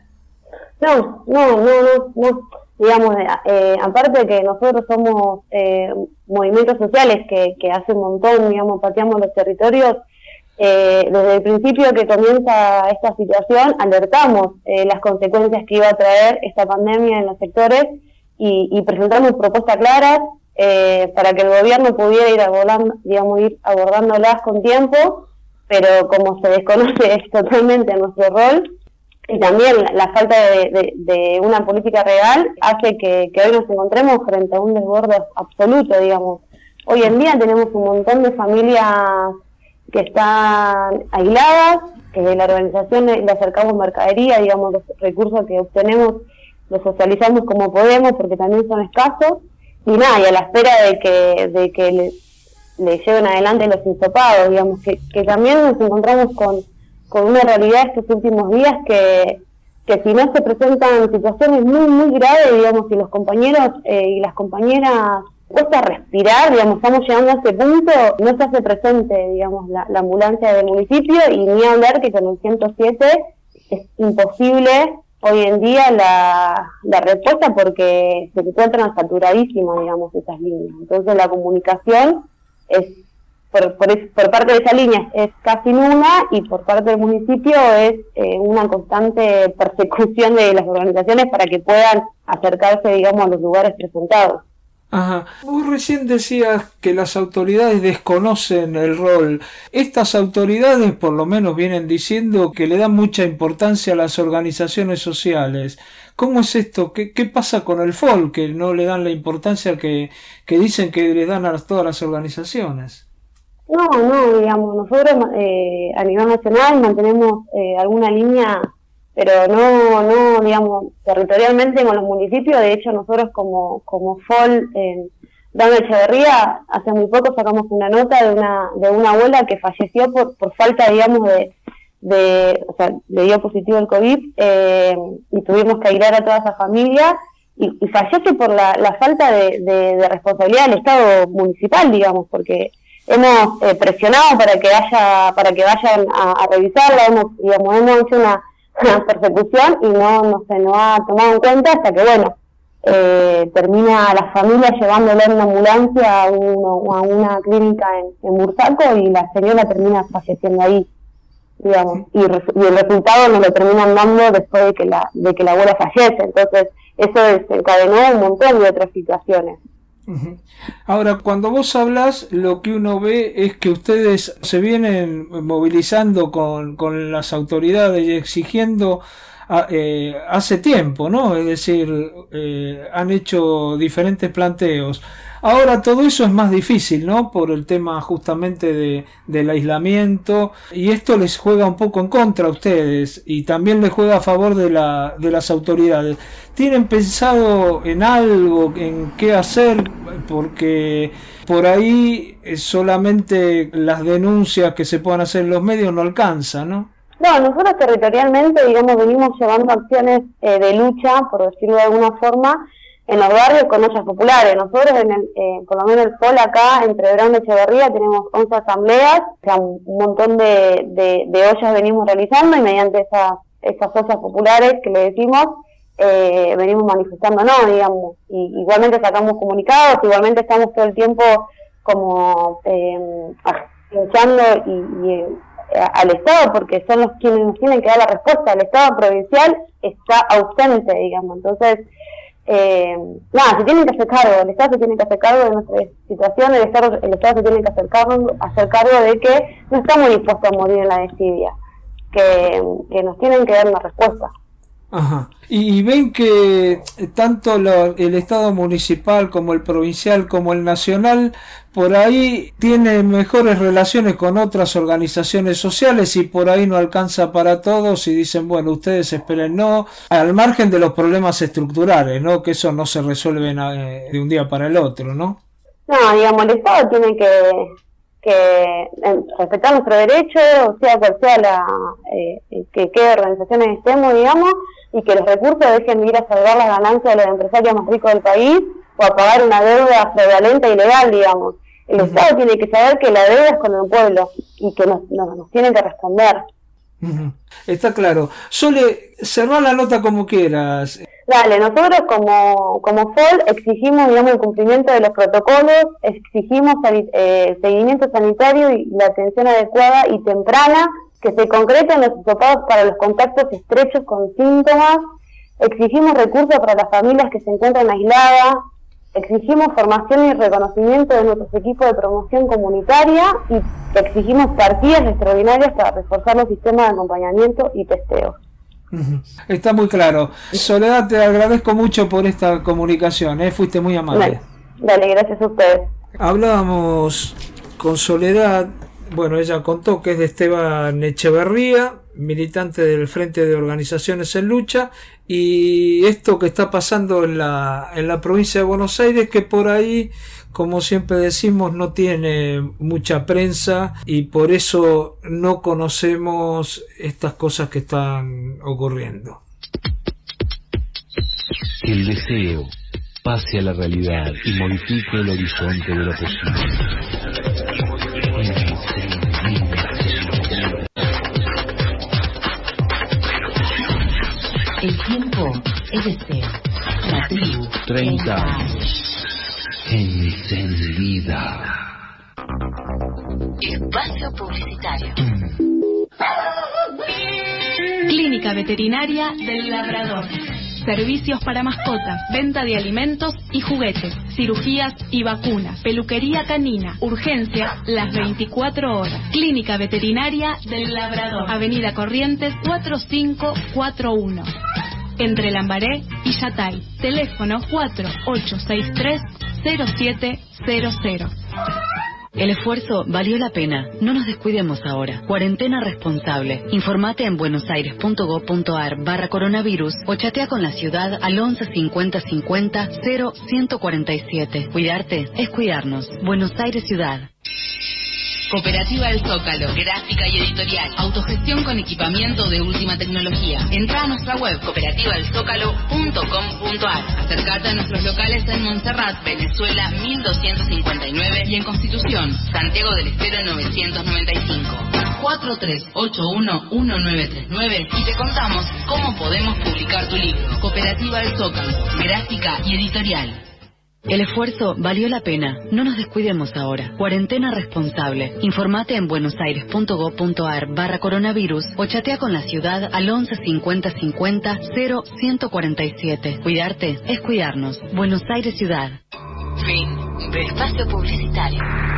T: No, no, no, no, no. Digamos, eh, aparte de que nosotros somos eh, movimientos sociales que, que hace un montón, digamos, pateamos los territorios, eh, desde el principio que comienza esta situación alertamos eh, las consecuencias que iba a traer esta pandemia en los sectores y, y presentamos propuestas claras eh, para que el gobierno pudiera ir abordando, digamos, ir abordándolas con tiempo, pero como se desconoce es totalmente nuestro rol y también la, la falta de, de, de una política real hace que, que hoy nos encontremos frente a un desborde absoluto, digamos. Hoy en día tenemos un montón de familias que están aisladas, que de la organización le, le acercamos mercadería, digamos, los recursos que obtenemos los socializamos como podemos porque también son escasos y nada, y a la espera de que, de que le, le lleven adelante los insopados, digamos, que, que también nos encontramos con, con una realidad estos últimos días que, que si no se presentan situaciones muy, muy graves, digamos, y los compañeros eh, y las compañeras cuesta respirar, digamos, estamos llegando a ese punto, no se hace presente, digamos, la, la ambulancia del municipio y ni hablar que con el ciento siete es imposible hoy en día la, la respuesta porque se encuentran saturadísimas, digamos, esas líneas. Entonces la comunicación es por, por, por parte de esa línea es casi nula y por parte del municipio es eh, una constante persecución de las organizaciones para que puedan acercarse, digamos, a los lugares presentados.
I: Ajá. Vos recién decías que las autoridades desconocen el rol. Estas autoridades por lo menos vienen diciendo que le dan mucha importancia a las organizaciones sociales. ¿Cómo es esto? ¿Qué, qué pasa con el F O L? Que no le dan la importancia que, que dicen que le dan a todas las organizaciones.
T: No, no, digamos, nosotros eh, a nivel nacional mantenemos eh, alguna línea, pero no, no, digamos, territorialmente con los municipios. De hecho, nosotros como, como F O L en Dama Echeverría, hace muy poco sacamos una nota de una, de una abuela que falleció por, por falta, digamos, de, de, o sea, le dio positivo el COVID, eh, y tuvimos que aislar a toda esa familia, y, y fallece por la, la falta de, de, de responsabilidad del Estado municipal, digamos, porque hemos eh, presionado para que haya, para que vayan a, a revisarla, hemos, digamos, hemos hecho una, una persecución y no, no se nos ha tomado en cuenta hasta que, bueno, eh, termina la familia llevándola en una ambulancia a, uno, a una clínica en, en Bursaco y la señora termina falleciendo ahí, digamos, y, res, y el resultado nos lo terminan dando después de que la, de que la abuela fallece. Entonces, eso desencadenó un montón de otras situaciones.
I: Uh-huh. Ahora, cuando vos hablas, lo que uno ve es que ustedes se vienen movilizando con, con las autoridades y exigiendo a, eh, hace tiempo, ¿no? Es decir, eh, han hecho diferentes planteos. Ahora todo eso es más difícil, ¿no? Por el tema justamente de, del aislamiento, y esto les juega un poco en contra a ustedes y también les juega a favor de, la, de las autoridades. ¿Tienen pensado en algo, en qué hacer? Porque por ahí solamente las denuncias que se puedan hacer en los medios no alcanzan, ¿no?
T: No, nosotros territorialmente, digamos, venimos llevando acciones eh, de lucha, por decirlo de alguna forma, en los barrios con ollas populares. Nosotros, en el, eh, por lo menos el P O L acá, entre Verón y Echeverría, tenemos once asambleas, o sea, un, un montón de, de, de ollas venimos realizando y mediante esas, esas ollas populares que le decimos, eh, venimos manifestándonos, digamos, y igualmente sacamos comunicados, igualmente estamos todo el tiempo como eh, luchando y, y eh, al Estado, porque son los quienes nos tienen que dar la respuesta. El Estado provincial está ausente, digamos, entonces Eh, nada, se tienen que hacer cargo, el Estado se tiene que hacer cargo de nuestra situación, el Estado, el Estado se tiene que hacer cargo, hacer cargo de que no estamos dispuestos a morir en la desidia, que, que nos tienen que dar una respuesta.
I: Ajá. Y ven que tanto lo, el Estado municipal como el provincial como el nacional por ahí tiene mejores relaciones con otras organizaciones sociales y por ahí no alcanza para todos y dicen, bueno, ustedes esperen, no, al margen de los problemas estructurales, ¿no? Que eso no se resuelve de un día para el otro, ¿no?
T: No, digamos, el Estado tiene que, que respetar nuestro derecho, sea cual sea la, eh, que qué organizaciones estemos, digamos, y que los recursos dejen de ir a salvar las ganancias de los empresarios más ricos del país o a pagar una deuda fraudulenta e ilegal, digamos. El uh-huh. Estado tiene que saber que la deuda es con el pueblo y que nos, nos, nos tienen que responder.
I: Uh-huh. Está claro. Sole, cerrar la nota como quieras.
T: Dale, nosotros como, como F O L exigimos, digamos, el cumplimiento de los protocolos, exigimos eh, seguimiento sanitario y la atención adecuada y temprana, que se concreten los hisopados para los contactos estrechos con síntomas, exigimos recursos para las familias que se encuentran aisladas, exigimos formación y reconocimiento de nuestros equipos de promoción comunitaria y exigimos partidas extraordinarias para reforzar los sistemas de acompañamiento y testeo.
I: Está muy claro. Soledad, te agradezco mucho por esta comunicación, ¿eh? Fuiste muy amable.
T: Dale, dale, gracias a ustedes.
I: Hablábamos con Soledad. Bueno, ella contó que es de Esteban Echeverría, militante del Frente de Organizaciones en Lucha, y esto que está pasando en la, en la provincia de Buenos Aires, que por ahí, como siempre decimos, no tiene mucha prensa y por eso no conocemos estas cosas que están ocurriendo.
A: Que el deseo pase a la realidad y modifique el horizonte de lo posible.
B: El tiempo es deseo. La tribu.
A: treinta años. Encendida.
B: Espacio publicitario.
U: Clínica Veterinaria del Labrador. Servicios para mascotas, venta de alimentos y juguetes, cirugías y vacunas, peluquería canina, urgencias las veinticuatro horas. Clínica Veterinaria del Labrador, Avenida Corrientes cuatro cinco cuatro uno, entre Lambaré y Yatay. Teléfono cuatro ocho seis tres cero siete cero cero.
E: El esfuerzo valió la pena. No nos descuidemos ahora. Cuarentena responsable. Informate en buenosaires.gov.ar barra coronavirus o chatea con la ciudad al once cincuenta cincuenta cero ciento cuarenta y siete. Cuidarte es cuidarnos. Buenos Aires Ciudad.
B: Cooperativa El Zócalo, gráfica y editorial. Autogestión con equipamiento de última tecnología. Entra a nuestra web cooperativa el zócalo punto com punto a r. Acercate a nuestros locales en Montserrat, Venezuela mil doscientos cincuenta y nueve y en Constitución, Santiago del Estero novecientos noventa y cinco. cuatro tres ocho uno uno nueve tres nueve y te contamos cómo podemos publicar tu libro. Cooperativa El Zócalo, gráfica y editorial.
E: El esfuerzo valió la pena. No nos descuidemos ahora. Cuarentena responsable. Informate en buenosaires.gov.ar barra coronavirus o chatea con la ciudad al once cincuenta cincuenta cero ciento cuarenta y siete. Cuidarte es cuidarnos. Buenos Aires Ciudad.
B: Fin de espacio publicitario.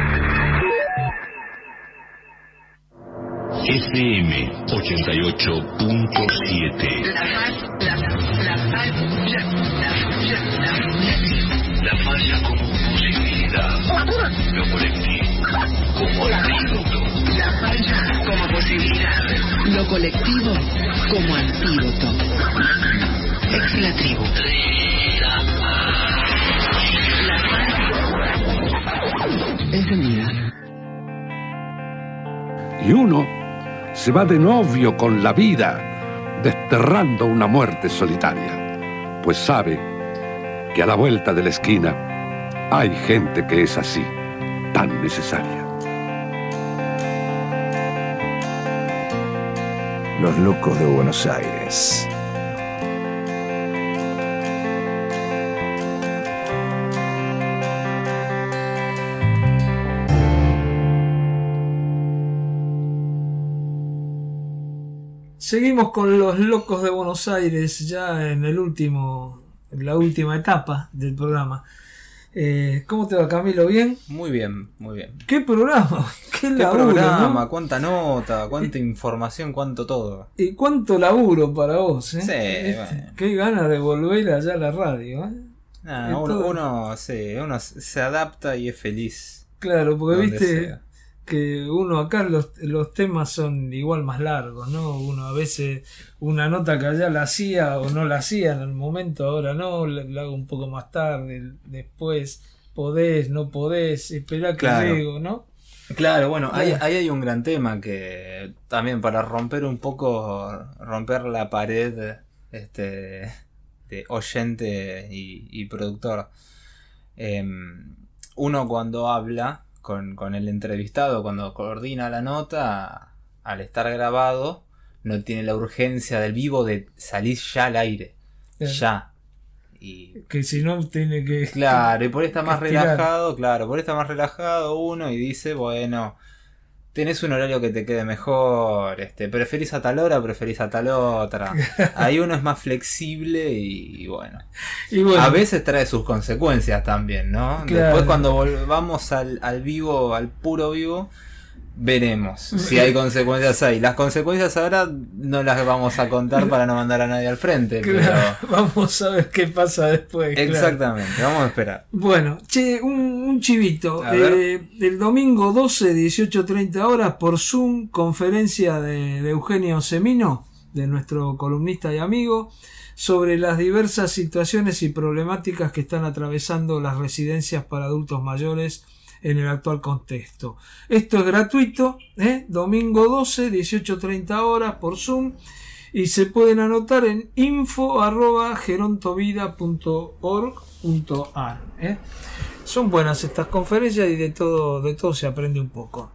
A: F M ochenta y ocho punto siete.
B: La falla, la, la falla, la, la, la,
A: La falla como posibilidad. Lo colectivo como antídoto.
B: La falla como posibilidad.
D: Lo colectivo como antídoto.
B: Ex la tribu. La falla.
D: Encendida.
M: Y uno se va de novio con la vida, desterrando una muerte solitaria, pues sabe que a la vuelta de la esquina hay gente que es así, tan necesaria.
G: Los locos de Buenos Aires.
I: Seguimos con los locos de Buenos Aires ya en el último, en la última etapa del programa. Eh, ¿Cómo te va, Camilo? ¿Bien?
C: Muy bien, muy bien.
I: ¿Qué programa? ¿Qué,
C: ¿Qué
I: laburo,
C: programa?
I: ¿no?
C: ¿Cuánta nota? ¿Cuánta información? ¿Cuánto todo?
I: ¿Y cuánto laburo para vos? ¿eh?
C: Sí,
I: este,
C: bueno.
I: Qué ganas de volver allá a la radio. ¿eh?
C: Nah, uno, uno, sí, uno se adapta y es feliz.
I: Claro, porque
C: donde
I: viste
C: sea.
I: que uno acá los, los temas son igual más largos, ¿no? Uno a veces una nota que allá la hacía o no la hacía en el momento, ahora no, la, la hago un poco más tarde, después podés, no podés, esperá que
C: Claro.
I: llego, ¿no?
C: Claro, bueno, ahí,
I: Claro.
C: ahí hay un gran tema que también para romper un poco, romper la pared este, de oyente y, y productor. Eh, uno cuando habla con, con el entrevistado, cuando coordina la nota, al estar grabado, no tiene la urgencia del vivo de salir ya al aire.
I: Claro.
C: Ya. Y
I: Que si no tiene que...
C: claro, y por ahí está más
I: que estirar.
C: relajado, claro, por ahí está más relajado uno y dice, bueno, tenés un horario que te quede mejor, este, preferís a tal hora, preferís a tal otra. Ahí uno es más flexible y, y bueno.
I: Y bueno.
C: A veces trae sus consecuencias también, ¿no?
I: Claro.
C: Después cuando volvamos al, al vivo, al puro vivo, veremos si hay consecuencias ahí. Las consecuencias ahora no las vamos a contar para no mandar a nadie al frente,
I: Claro,
C: pero...
I: vamos a ver qué pasa después. claro.
C: Exactamente, vamos a esperar.
I: Bueno, che, un, un chivito.
C: A
I: Eh, el domingo doce, dieciocho treinta horas, por Zoom, conferencia de, de Eugenio Semino, de nuestro columnista y amigo, sobre las diversas situaciones y problemáticas que están atravesando las residencias para adultos mayores en el actual contexto. Esto es gratuito, ¿eh? Domingo doce, dieciocho treinta horas por Zoom, y se pueden anotar en info arroba gerontovida punto org punto ar. ¿eh? Son buenas estas conferencias y de todo, de todo se aprende un poco.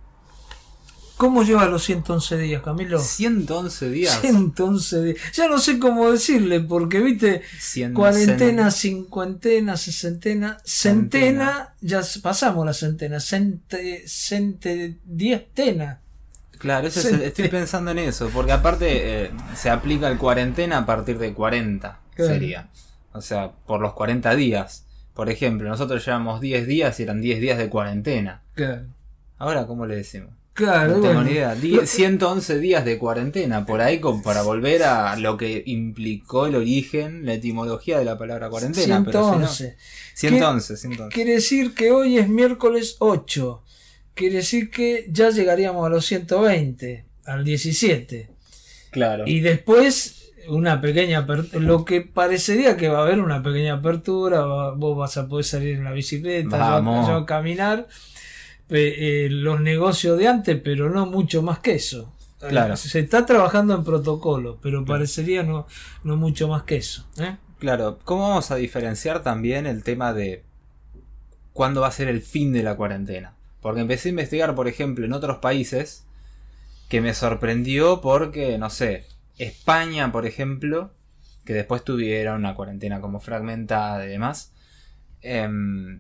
I: ¿Cómo lleva los ciento once días, Camilo?
C: ciento once días.
I: ciento once días. Ya no sé cómo decirle, porque viste,
C: Cien-
I: cuarentena,
C: cen-
I: cincuentena, sesentena, centena, ya pasamos la centena, cente, cente, dieztena.
C: Claro, eso es
I: Cen-
C: el- estoy pensando en eso, porque aparte eh, se aplica el cuarentena a partir de cuarenta,
I: Claro.
C: sería. O sea, por los cuarenta días. Por ejemplo, nosotros llevamos diez días y eran diez días de cuarentena.
I: Claro.
C: Ahora, ¿cómo le decimos?
I: Claro,
C: No tengo
I: bueno.
C: ni idea. Die- ciento once días de cuarentena, por ahí como para volver a lo que implicó el origen, la etimología de la palabra cuarentena. Pero si no-
I: ciento once.
C: ciento once, ciento once.
I: Quiere decir que hoy es miércoles ocho. Quiere decir que ya llegaríamos a los ciento veinte, al diecisiete.
C: Claro.
I: Y después una pequeña apertura, lo que parecería que va a haber una pequeña apertura, va- vos vas a poder salir en la bicicleta, yo,
C: Vamos.
I: yo a caminar, pe, eh, los negocios de antes, pero no mucho más que eso.
C: Claro.
I: Se está trabajando en protocolo, pero parecería no, no mucho más que eso, ¿eh?
C: Claro, ¿cómo vamos a diferenciar también el tema de cuándo va a ser el fin de la cuarentena? Porque empecé a investigar, por ejemplo, en otros países, que me sorprendió porque, no sé, España, por ejemplo, que después tuvieron una cuarentena como fragmentada y demás, eh,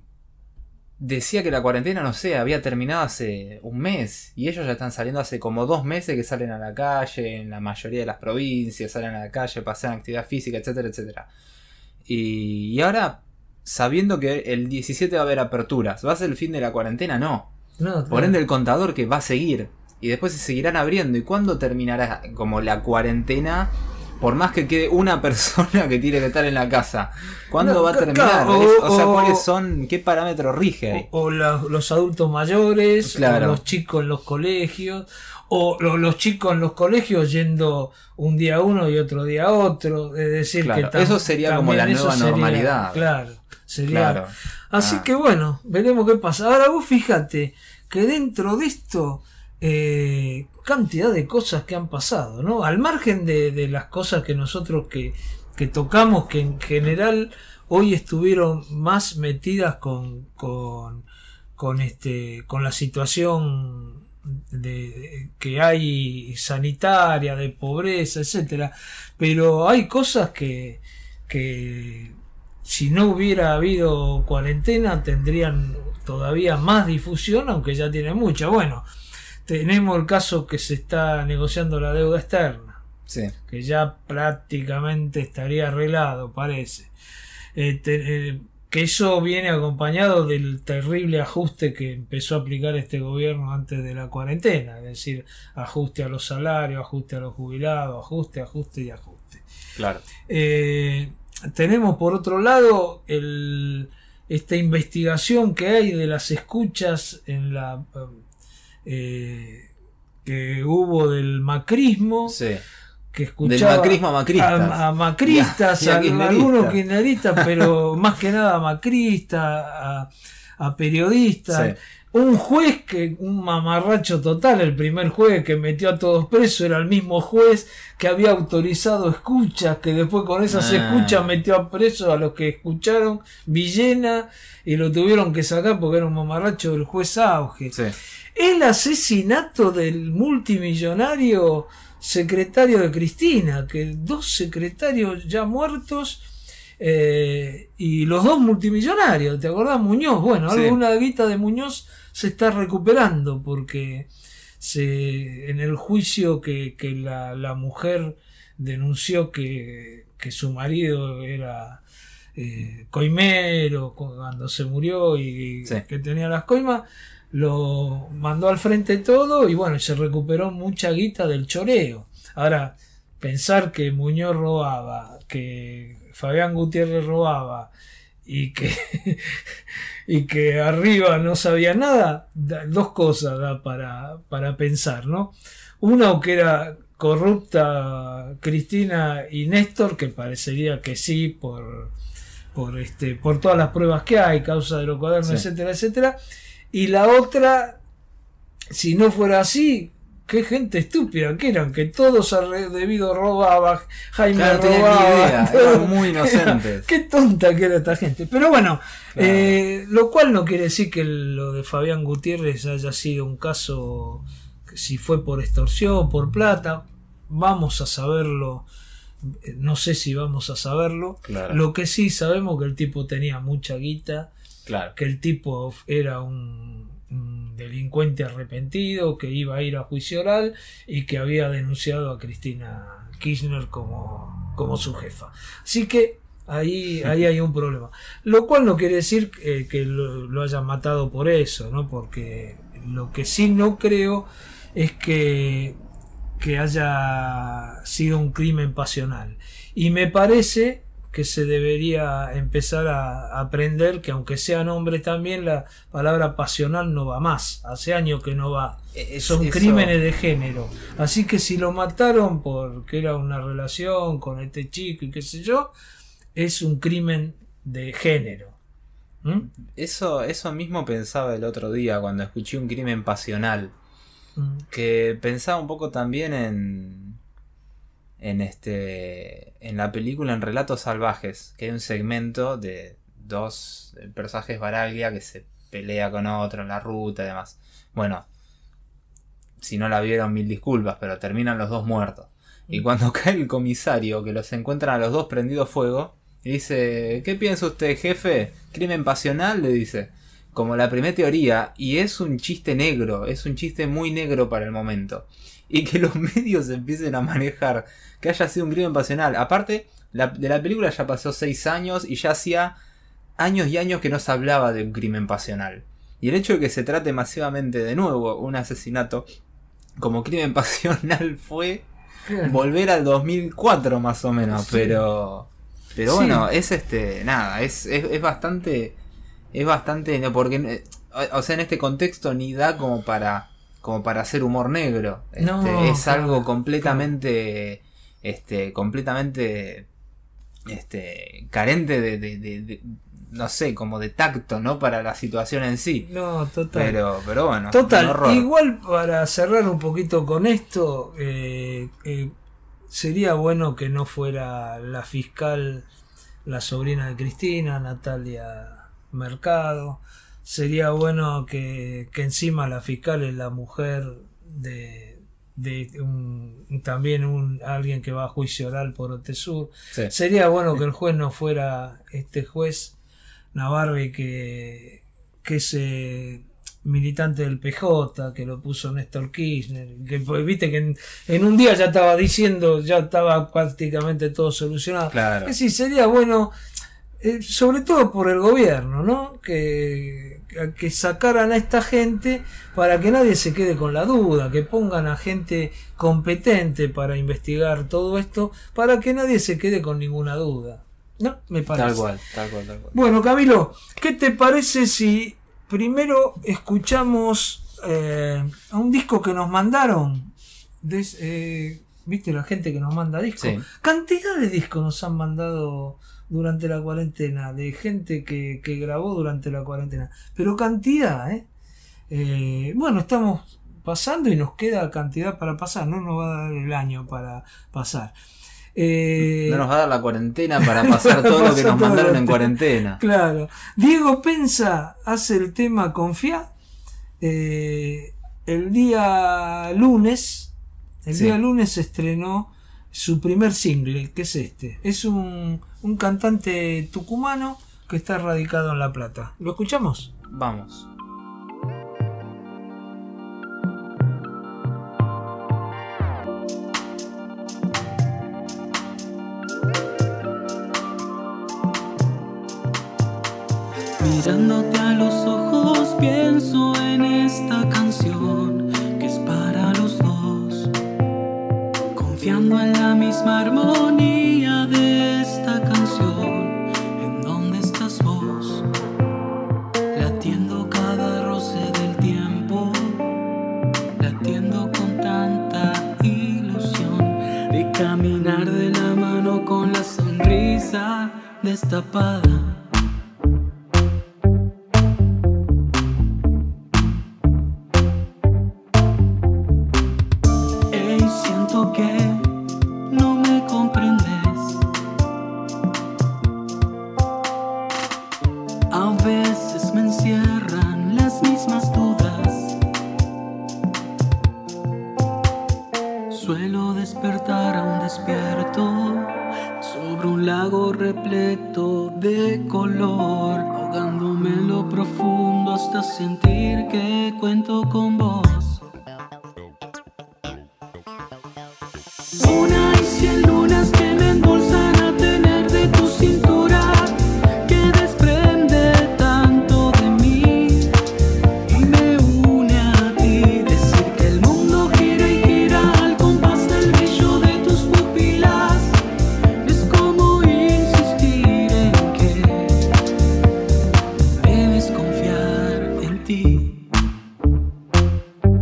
C: decía que la cuarentena, no sé, había terminado hace un mes, y ellos ya están saliendo hace como dos meses que salen a la calle, en la mayoría de las provincias, salen a la calle, pasean actividad física, etcétera, etcétera. Y, y ahora, sabiendo que el diecisiete va a haber aperturas, ¿va a ser el fin de la cuarentena? No.
I: No, claro.
C: Por ende, el contador que va a seguir, y después se seguirán abriendo. ¿Y cuándo terminará como la cuarentena? Por más que quede una persona que tiene que estar en la casa, ¿cuándo
I: No,
C: va a
I: claro,
C: terminar?
I: o-
C: Es- o, sea,
I: o-
C: ¿cuáles son? ¿Qué parámetro rige ahí?
I: O la- los adultos mayores,
C: Claro.
I: o los chicos en los colegios, o lo- los chicos en los colegios yendo un día a uno y otro día a otro. Es decir,
C: Claro,
I: que tam-
C: eso sería como la
I: también eso
C: nueva
I: sería-
C: normalidad.
I: Claro, sería.
C: Claro.
I: Así
C: Ah.
I: que bueno, veremos qué pasa. Ahora vos fíjate que dentro de esto, eh, cantidad de cosas que han pasado, ¿no? Al margen de, de las cosas que nosotros que, que tocamos, que en general hoy estuvieron más metidas con, con, con este, con la situación de, de- que hay sanitaria, de pobreza, etcétera, pero hay cosas que, que si no hubiera habido cuarentena tendrían todavía más difusión, aunque ya tiene mucha. Bueno, tenemos el caso que se está negociando la deuda externa,
C: Sí.
I: que ya prácticamente estaría arreglado, parece. Eh, te- eh, que eso viene acompañado del terrible ajuste que empezó a aplicar este gobierno antes de la cuarentena, es decir, ajuste a los salarios, ajuste a los jubilados, ajuste, ajuste y ajuste.
C: Claro.
I: Eh, tenemos por otro lado el, esta investigación que hay de las escuchas en la eh, que hubo del macrismo,
C: Sí.
I: que escuchaba
C: Del macrismo a macristas.
I: a, a macristas,
C: Y a- y a
I: a,
C: kirchneristas.
I: algunos kirchneristas, pero más que nada a macristas, a, a periodistas.
C: Sí.
I: Un juez que, un mamarracho total, el primer juez que metió a todos presos era el mismo juez que había autorizado escuchas, que después con esas
C: Ah.
I: escuchas metió a presos a los que escucharon Villena y lo tuvieron que sacar porque era un mamarracho del juez Auge.
C: Sí.
I: El asesinato del multimillonario secretario de Cristina, que dos secretarios ya muertos, eh, y los dos multimillonarios, ¿te acordás? Muñoz, bueno,
C: Sí.
I: alguna guita de Muñoz se está recuperando porque se, en el juicio que, que la, la mujer denunció que, que su marido era eh, coimero cuando se murió y
C: Sí.
I: que tenía las coimas, lo mandó al frente todo y bueno, se recuperó mucha guita del choreo. Ahora, pensar que Muñoz robaba, que Fabián Gutiérrez robaba y que y que arriba no sabía nada, da- dos cosas da para, para pensar, ¿no? Una, o que era corrupta Cristina y Néstor, que parecería que sí por por este por todas las pruebas que hay, causa de lo cuaderno,
C: Sí.
I: etcétera, etcétera. Y la otra, si no fuera así, qué gente estúpida que eran, que todos alre- debido robaba, Jaime
C: Claro, no tenían
I: robaba,
C: ni idea,
I: todo.
C: eran muy inocentes.
I: Qué tonta que era esta gente. Pero bueno,
C: Claro.
I: eh, lo cual no quiere decir que lo de Fabián Gutiérrez haya sido un caso, que si fue por extorsión, por plata, vamos a saberlo. eh, No sé si vamos a saberlo.
C: Claro.
I: Lo que sí sabemos que el tipo tenía mucha guita,
C: Claro.
I: que el tipo era un, un delincuente arrepentido, que iba a ir a juicio oral y que había denunciado a Cristina Kirchner como, como su jefa. Así que ahí, ahí hay un problema. Lo cual no quiere decir eh, que lo, lo hayan matado por eso, ¿no? Porque lo que sí no creo es que, que haya sido un crimen pasional. Y me parece que se debería empezar a aprender que aunque sean hombres también la palabra pasional no va más, hace años que no va,
C: Es-
I: son
C: eso-
I: crímenes de género, así que si lo mataron porque era una relación con este chico y qué sé yo, es un crimen de género. ¿Mm? ¿Mm?
C: Eso, eso mismo pensaba el otro día cuando escuché Un crimen pasional.
I: Mm.
C: Que pensaba un poco también en. En este. En la película En Relatos Salvajes. Que hay un segmento de dos personajes Baraglia que se pelea con otro en la ruta y demás. Bueno, si no la vieron, mil disculpas, pero terminan los dos muertos. Y cuando cae el comisario, que los encuentran a los dos prendidos fuego, y dice: ¿qué piensa usted, jefe? ¿Crimen pasional? Le dice. Como la primera teoría, y es un chiste negro, es un chiste muy negro para el momento. Y que los medios empiecen a manejar que haya sido un crimen pasional. Aparte, la, de la película ya pasó seis años y ya hacía años y años que no se hablaba de un crimen pasional. Y el hecho de que se trate masivamente de nuevo un asesinato como crimen pasional fue volver al dos mil cuatro más o menos. Sí. Pero pero sí. Bueno, es este nada, es, es, es bastante es bastante porque o sea, en este contexto ni da como para como para hacer humor negro. Este, no, es claro, algo completamente claro. este completamente este carente de, de, de, de no sé, como de tacto, ¿no? Para la situación en sí.
I: No, total.
C: Pero, pero bueno.
I: Total, igual para cerrar un poquito con esto, eh, eh, sería bueno que no fuera la fiscal, la sobrina de Cristina, Natalia Mercado. Sería bueno que, que encima la fiscal es la mujer de, de un, también un alguien que va a juicio oral por Otesur. Sí. Sería bueno que el juez no fuera este juez Navarre que, que es eh, militante del P J, que lo puso Néstor Kirchner, que pues, viste que en, en un día ya estaba diciendo, ya estaba prácticamente todo solucionado.
C: Claro.
I: Que sí, sería bueno, eh, sobre todo por el gobierno, ¿no? Que, que sacaran a esta gente para que nadie se quede con la duda, que pongan a gente competente para investigar todo esto, para que nadie se quede con ninguna duda. No, me parece.
C: Tal cual, tal cual, tal cual.
I: Bueno, Camilo, ¿qué te parece si primero escuchamos eh, a un disco que nos mandaron? De, eh, ¿Viste la gente que nos manda discos?
C: Sí.
I: Cantidad de discos nos han mandado durante la cuarentena, de gente que, que grabó durante la cuarentena. Pero cantidad, ¿eh? eh bueno, estamos pasando y nos queda cantidad para pasar, no nos va a dar el año para pasar. Eh,
C: no nos va a dar la cuarentena para pasar todo lo que nos mandaron en cuarentena.
I: Claro. Diego Penza hace el tema Confía eh, el día lunes. El sí. día lunes se estrenó su primer single, que es este. Es un, un cantante tucumano que está radicado en La Plata. ¿Lo escuchamos?
C: Vamos.
H: Mirándote a los ojos pienso en esta canción que es para los dos, confiando en la misma armonía de esta canción. ¿En dónde estás vos? Latiendo cada roce del tiempo, latiendo con tanta ilusión de caminar de la mano con la sonrisa destapada. Sentir que cuento con vos. Una y cien lunas que me endulzan a tener de tu cintura, que desprende tanto de mí y me une a ti. Decir que el mundo gira y gira al compás del brillo de tus pupilas es como insistir en que debes confiar en ti.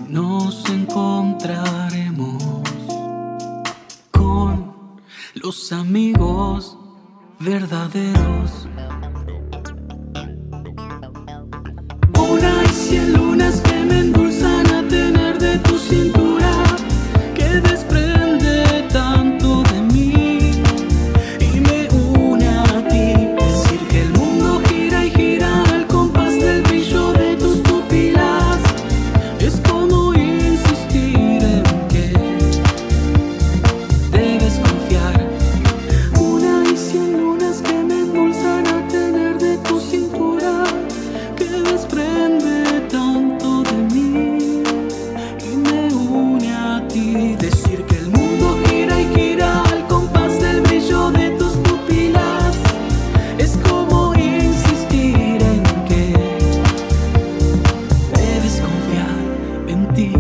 H: nos encontraremos con los amigos verdaderos. Una y cien lunas que me endulzan a tener de tu cintura, que desprende tanto de mí y me une a ti. Decir que el mundo gira y gira al compás del brillo de tus pupilas es como insistir en que debes confiar. Una y cien lunas que me endulzan a tener de tu cintura, que desprende tanto de mí y me une a ti. Decir que el mundo gira y gira al compás del brillo de tus pupilas es como insistir en que debes confiar en ti.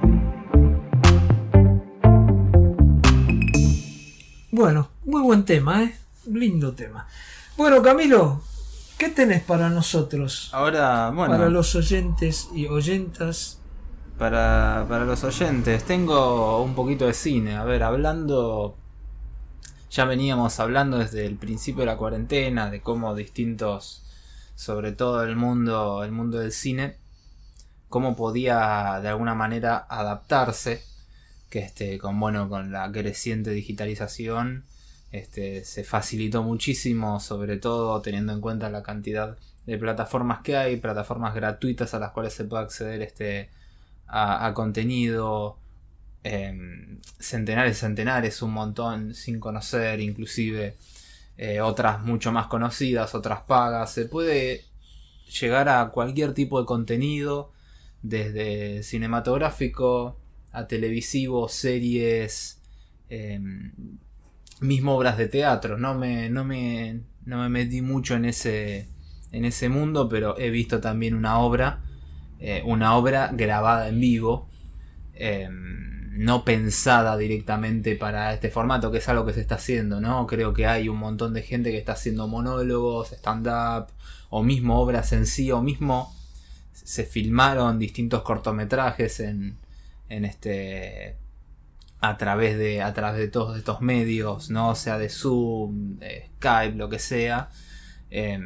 I: Bueno, muy buen tema, ¿eh? Lindo tema. Bueno, Camilo, ¿qué tenés para nosotros?
C: Ahora, bueno,
I: para los oyentes y oyentas.
C: Para, para los oyentes, tengo un poquito de cine. A ver, hablando... Ya veníamos hablando desde el principio de la cuarentena de cómo distintos, sobre todo el mundo, el mundo del cine, cómo podía de alguna manera adaptarse, que este, con bueno, con la creciente digitalización, este, se facilitó muchísimo, sobre todo teniendo en cuenta la cantidad de plataformas que hay, plataformas gratuitas a las cuales se puede acceder este, a, a contenido, eh, centenares y centenares, un montón sin conocer, inclusive eh, otras mucho más conocidas, otras pagas. Se puede llegar a cualquier tipo de contenido, desde cinematográfico a televisivo, series, eh, mismo obras de teatro. No me, no me, no me metí mucho en ese, en ese mundo, pero he visto también una obra, eh, una obra grabada en vivo, eh, no pensada directamente para este formato, que es algo que se está haciendo, ¿no? Creo que hay un montón de gente que está haciendo monólogos, stand-up, o mismo obras en sí, o mismo se filmaron distintos cortometrajes en, en este... a través de a través de todos estos medios, no, o sea, de Zoom, de Skype, lo que sea, eh,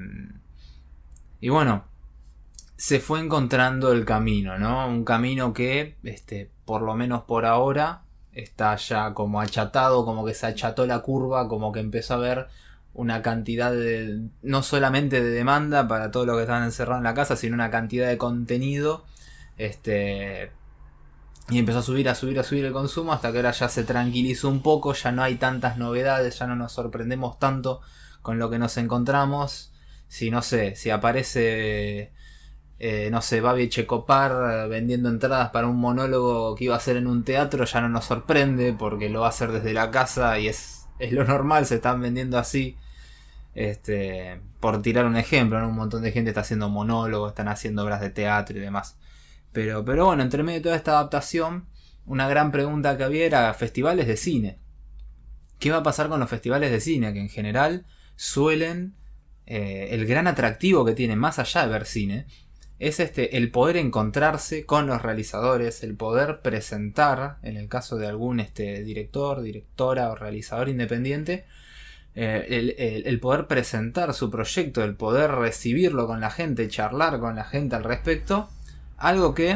C: y bueno, se fue encontrando el camino, ¿no? Un camino que, este, por lo menos por ahora, está ya como achatado, como que se acható la curva, como que empezó a haber una cantidad de, no solamente de demanda para todo lo que estaban encerrados en la casa, sino una cantidad de contenido, este... y empezó a subir, a subir, a subir el consumo, hasta que ahora ya se tranquilizó un poco, ya no hay tantas novedades, ya no nos sorprendemos tanto con lo que nos encontramos. Si no sé, si aparece, eh, no sé, Babi Checopar vendiendo entradas para un monólogo que iba a hacer en un teatro, ya no nos sorprende, porque lo va a hacer desde la casa y es, es lo normal, se están vendiendo así. Este, por tirar un ejemplo, ¿no? Un montón de gente está haciendo monólogos, están haciendo obras de teatro y demás. Pero, pero bueno, entre medio de toda esta adaptación, una gran pregunta que había era festivales de cine. ¿Qué va a pasar con los festivales de cine? Que en general suelen... Eh, el gran atractivo que tienen, más allá de ver cine, es este, el poder encontrarse con los realizadores, el poder presentar, en el caso de algún este, director, directora o realizador independiente, eh, el, el, el poder presentar su proyecto, el poder recibirlo con la gente, charlar con la gente al respecto. Algo que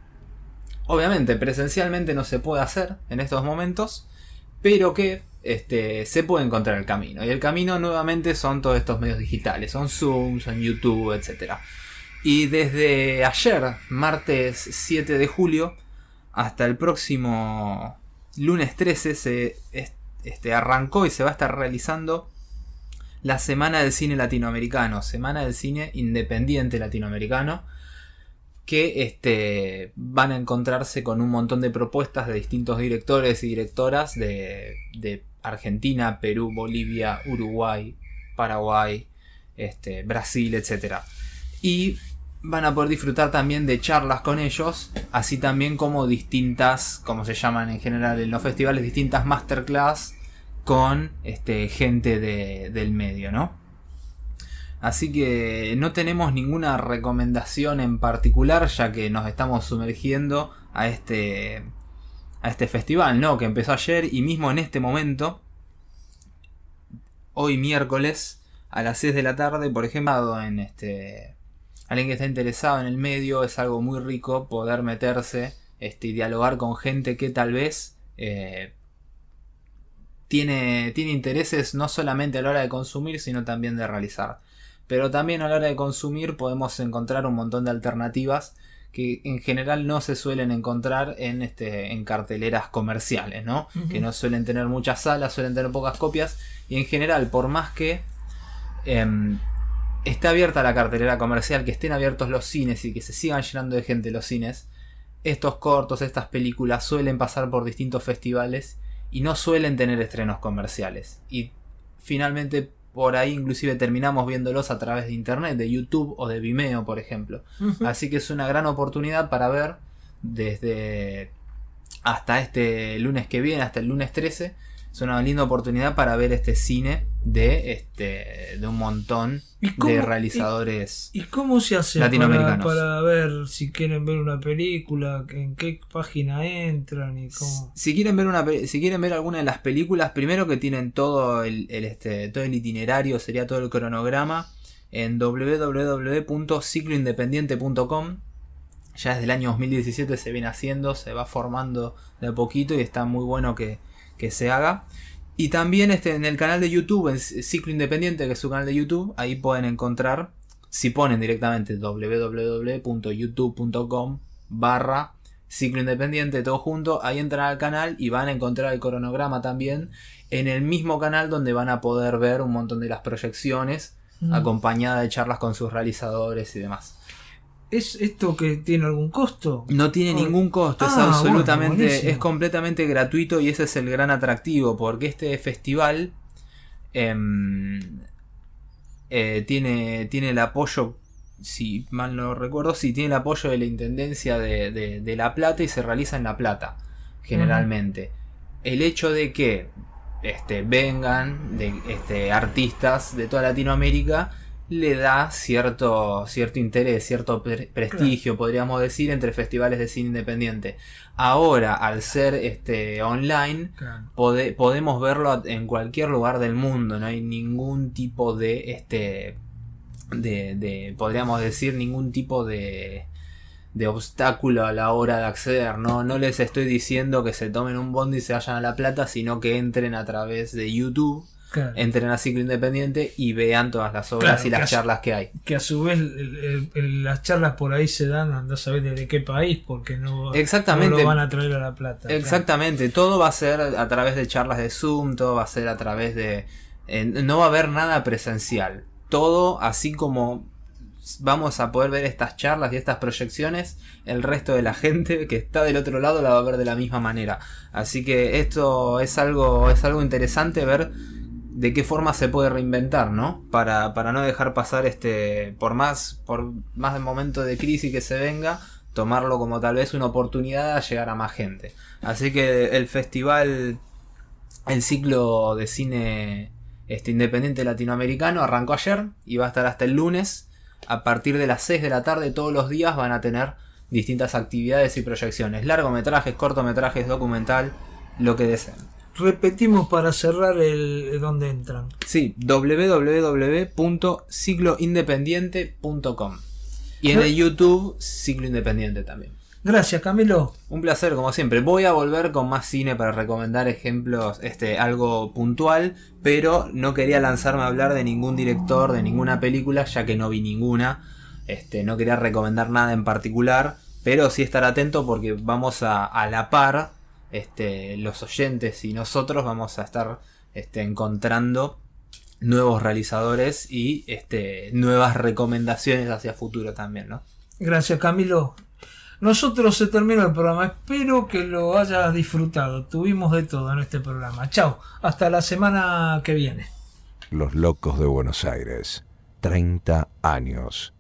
C: obviamente presencialmente no se puede hacer en estos momentos, pero que este, se puede encontrar el camino. Y el camino nuevamente son todos estos medios digitales, son Zoom, son YouTube, etcétera. Y desde ayer, martes siete de julio, hasta el próximo lunes trece, se este, arrancó y se va a estar realizando la Semana del Cine Latinoamericano, Semana del Cine Independiente Latinoamericano, que este, van a encontrarse con un montón de propuestas de distintos directores y directoras de, de Argentina, Perú, Bolivia, Uruguay, Paraguay, este, Brasil, etcétera. Y van a poder disfrutar también de charlas con ellos, así también como distintas, como se llaman en general en los festivales, distintas masterclass con este, gente de, del medio, ¿no? Así que no tenemos ninguna recomendación en particular, ya que nos estamos sumergiendo a este a este festival, ¿no? Que empezó ayer y mismo en este momento, hoy miércoles a las seis de la tarde, por ejemplo, en este alguien que está interesado en el medio, es algo muy rico poder meterse este, y dialogar con gente que tal vez eh, tiene, tiene intereses no solamente a la hora de consumir, sino también de realizar. Pero también a la hora de consumir podemos encontrar un montón de alternativas que en general no se suelen encontrar en, este, en carteleras comerciales, ¿no? Uh-huh. Que no suelen tener muchas salas, suelen tener pocas copias. Y en general, por más que eh, esté abierta la cartelera comercial, que estén abiertos los cines y que se sigan llenando de gente los cines, estos cortos, estas películas suelen pasar por distintos festivales y no suelen tener estrenos comerciales. Y finalmente por ahí inclusive terminamos viéndolos a través de internet, de YouTube o de Vimeo, por ejemplo. Uh-huh. Así que es una gran oportunidad para ver desde hasta este lunes que viene, hasta el lunes trece. Es una linda oportunidad para ver este cine de este de un montón cómo, de realizadores
I: ¿Y, y cómo se hace
C: latinoamericanos
I: para, para ver si quieren ver una película, en qué página entran y cómo?
C: Si quieren ver una si quieren ver alguna de las películas, primero que tienen todo el, el este todo el itinerario, sería todo el cronograma en doble u doble u doble u punto ciclo independiente punto com. Ya desde el año dos mil diecisiete se viene haciendo, se va formando de a poquito y está muy bueno que que se haga. Y también este, en el canal de YouTube, en Ciclo Independiente, que es su canal de YouTube, ahí pueden encontrar, si ponen directamente doble u doble u doble u punto youtube punto com barra Ciclo Independiente, todo junto, ahí entran al canal y van a encontrar el cronograma también en el mismo canal, donde van a poder ver un montón de las proyecciones, mm. acompañada de charlas con sus realizadores y demás.
I: ¿Es esto que tiene algún costo?
C: No tiene
I: oh.
C: ningún costo,
I: ah,
C: es absolutamente,
I: bueno,
C: es completamente gratuito y ese es el gran atractivo, porque este festival eh, eh, tiene, tiene el apoyo, si mal no recuerdo, sí, tiene el apoyo de la Intendencia de, de, de La Plata y se realiza en La Plata, generalmente. Uh-huh. El hecho de que este, vengan de, este, artistas de toda Latinoamérica le da cierto, cierto interés, cierto pre- prestigio, claro. podríamos decir, entre festivales de cine independiente. Ahora, al ser este online, claro. pode- podemos verlo en cualquier lugar del mundo. No hay ningún tipo de, este, de, de podríamos decir, ningún tipo de, de obstáculo a la hora de acceder. No, no les estoy diciendo que se tomen un bondi y se vayan a La Plata, sino que entren a través de YouTube. Claro. Entren a Ciclo Independiente y vean todas las obras claro, y las charlas que hay.
I: Que a su vez el, el, el, las charlas por ahí se dan, andás a saber desde qué país, porque no,
C: Exactamente.
I: no lo van a traer a La Plata.
C: Exactamente, claro. Todo va a ser a través de charlas de Zoom, todo va a ser a través de... Eh, no va a haber nada presencial. Todo así como vamos a poder ver estas charlas y estas proyecciones, el resto de la gente que está del otro lado la va a ver de la misma manera. Así que esto es algo, es algo interesante ver de qué forma se puede reinventar, ¿no? Para, para no dejar pasar este, por más, por más del momento de crisis que se venga, tomarlo como tal vez una oportunidad a llegar a más gente. Así que el festival, el ciclo de cine este, independiente latinoamericano arrancó ayer y va a estar hasta el lunes. A partir de las seis de la tarde todos los días van a tener distintas actividades y proyecciones, largometrajes, cortometrajes, documental, lo que deseen.
I: Repetimos para cerrar el dónde entran.
C: Sí, doble u doble u doble u punto ciclo independiente punto com. Y en el YouTube, Ciclo Independiente también.
I: Gracias, Camilo.
C: Un placer, como siempre. Voy a volver con más cine para recomendar ejemplos, este, algo puntual, pero no quería lanzarme a hablar de ningún director, de ninguna película, ya que no vi ninguna. Este, no quería recomendar nada en particular, pero sí estar atento porque vamos a, a la par. Este, los oyentes y nosotros vamos a estar este, encontrando nuevos realizadores y este, nuevas recomendaciones hacia futuro también, ¿no?
I: Gracias, Camilo. Nosotros se terminó el programa. Espero que lo hayas disfrutado. Tuvimos de todo en este programa. Chao, hasta la semana que viene.
G: Los Locos de Buenos Aires, treinta años.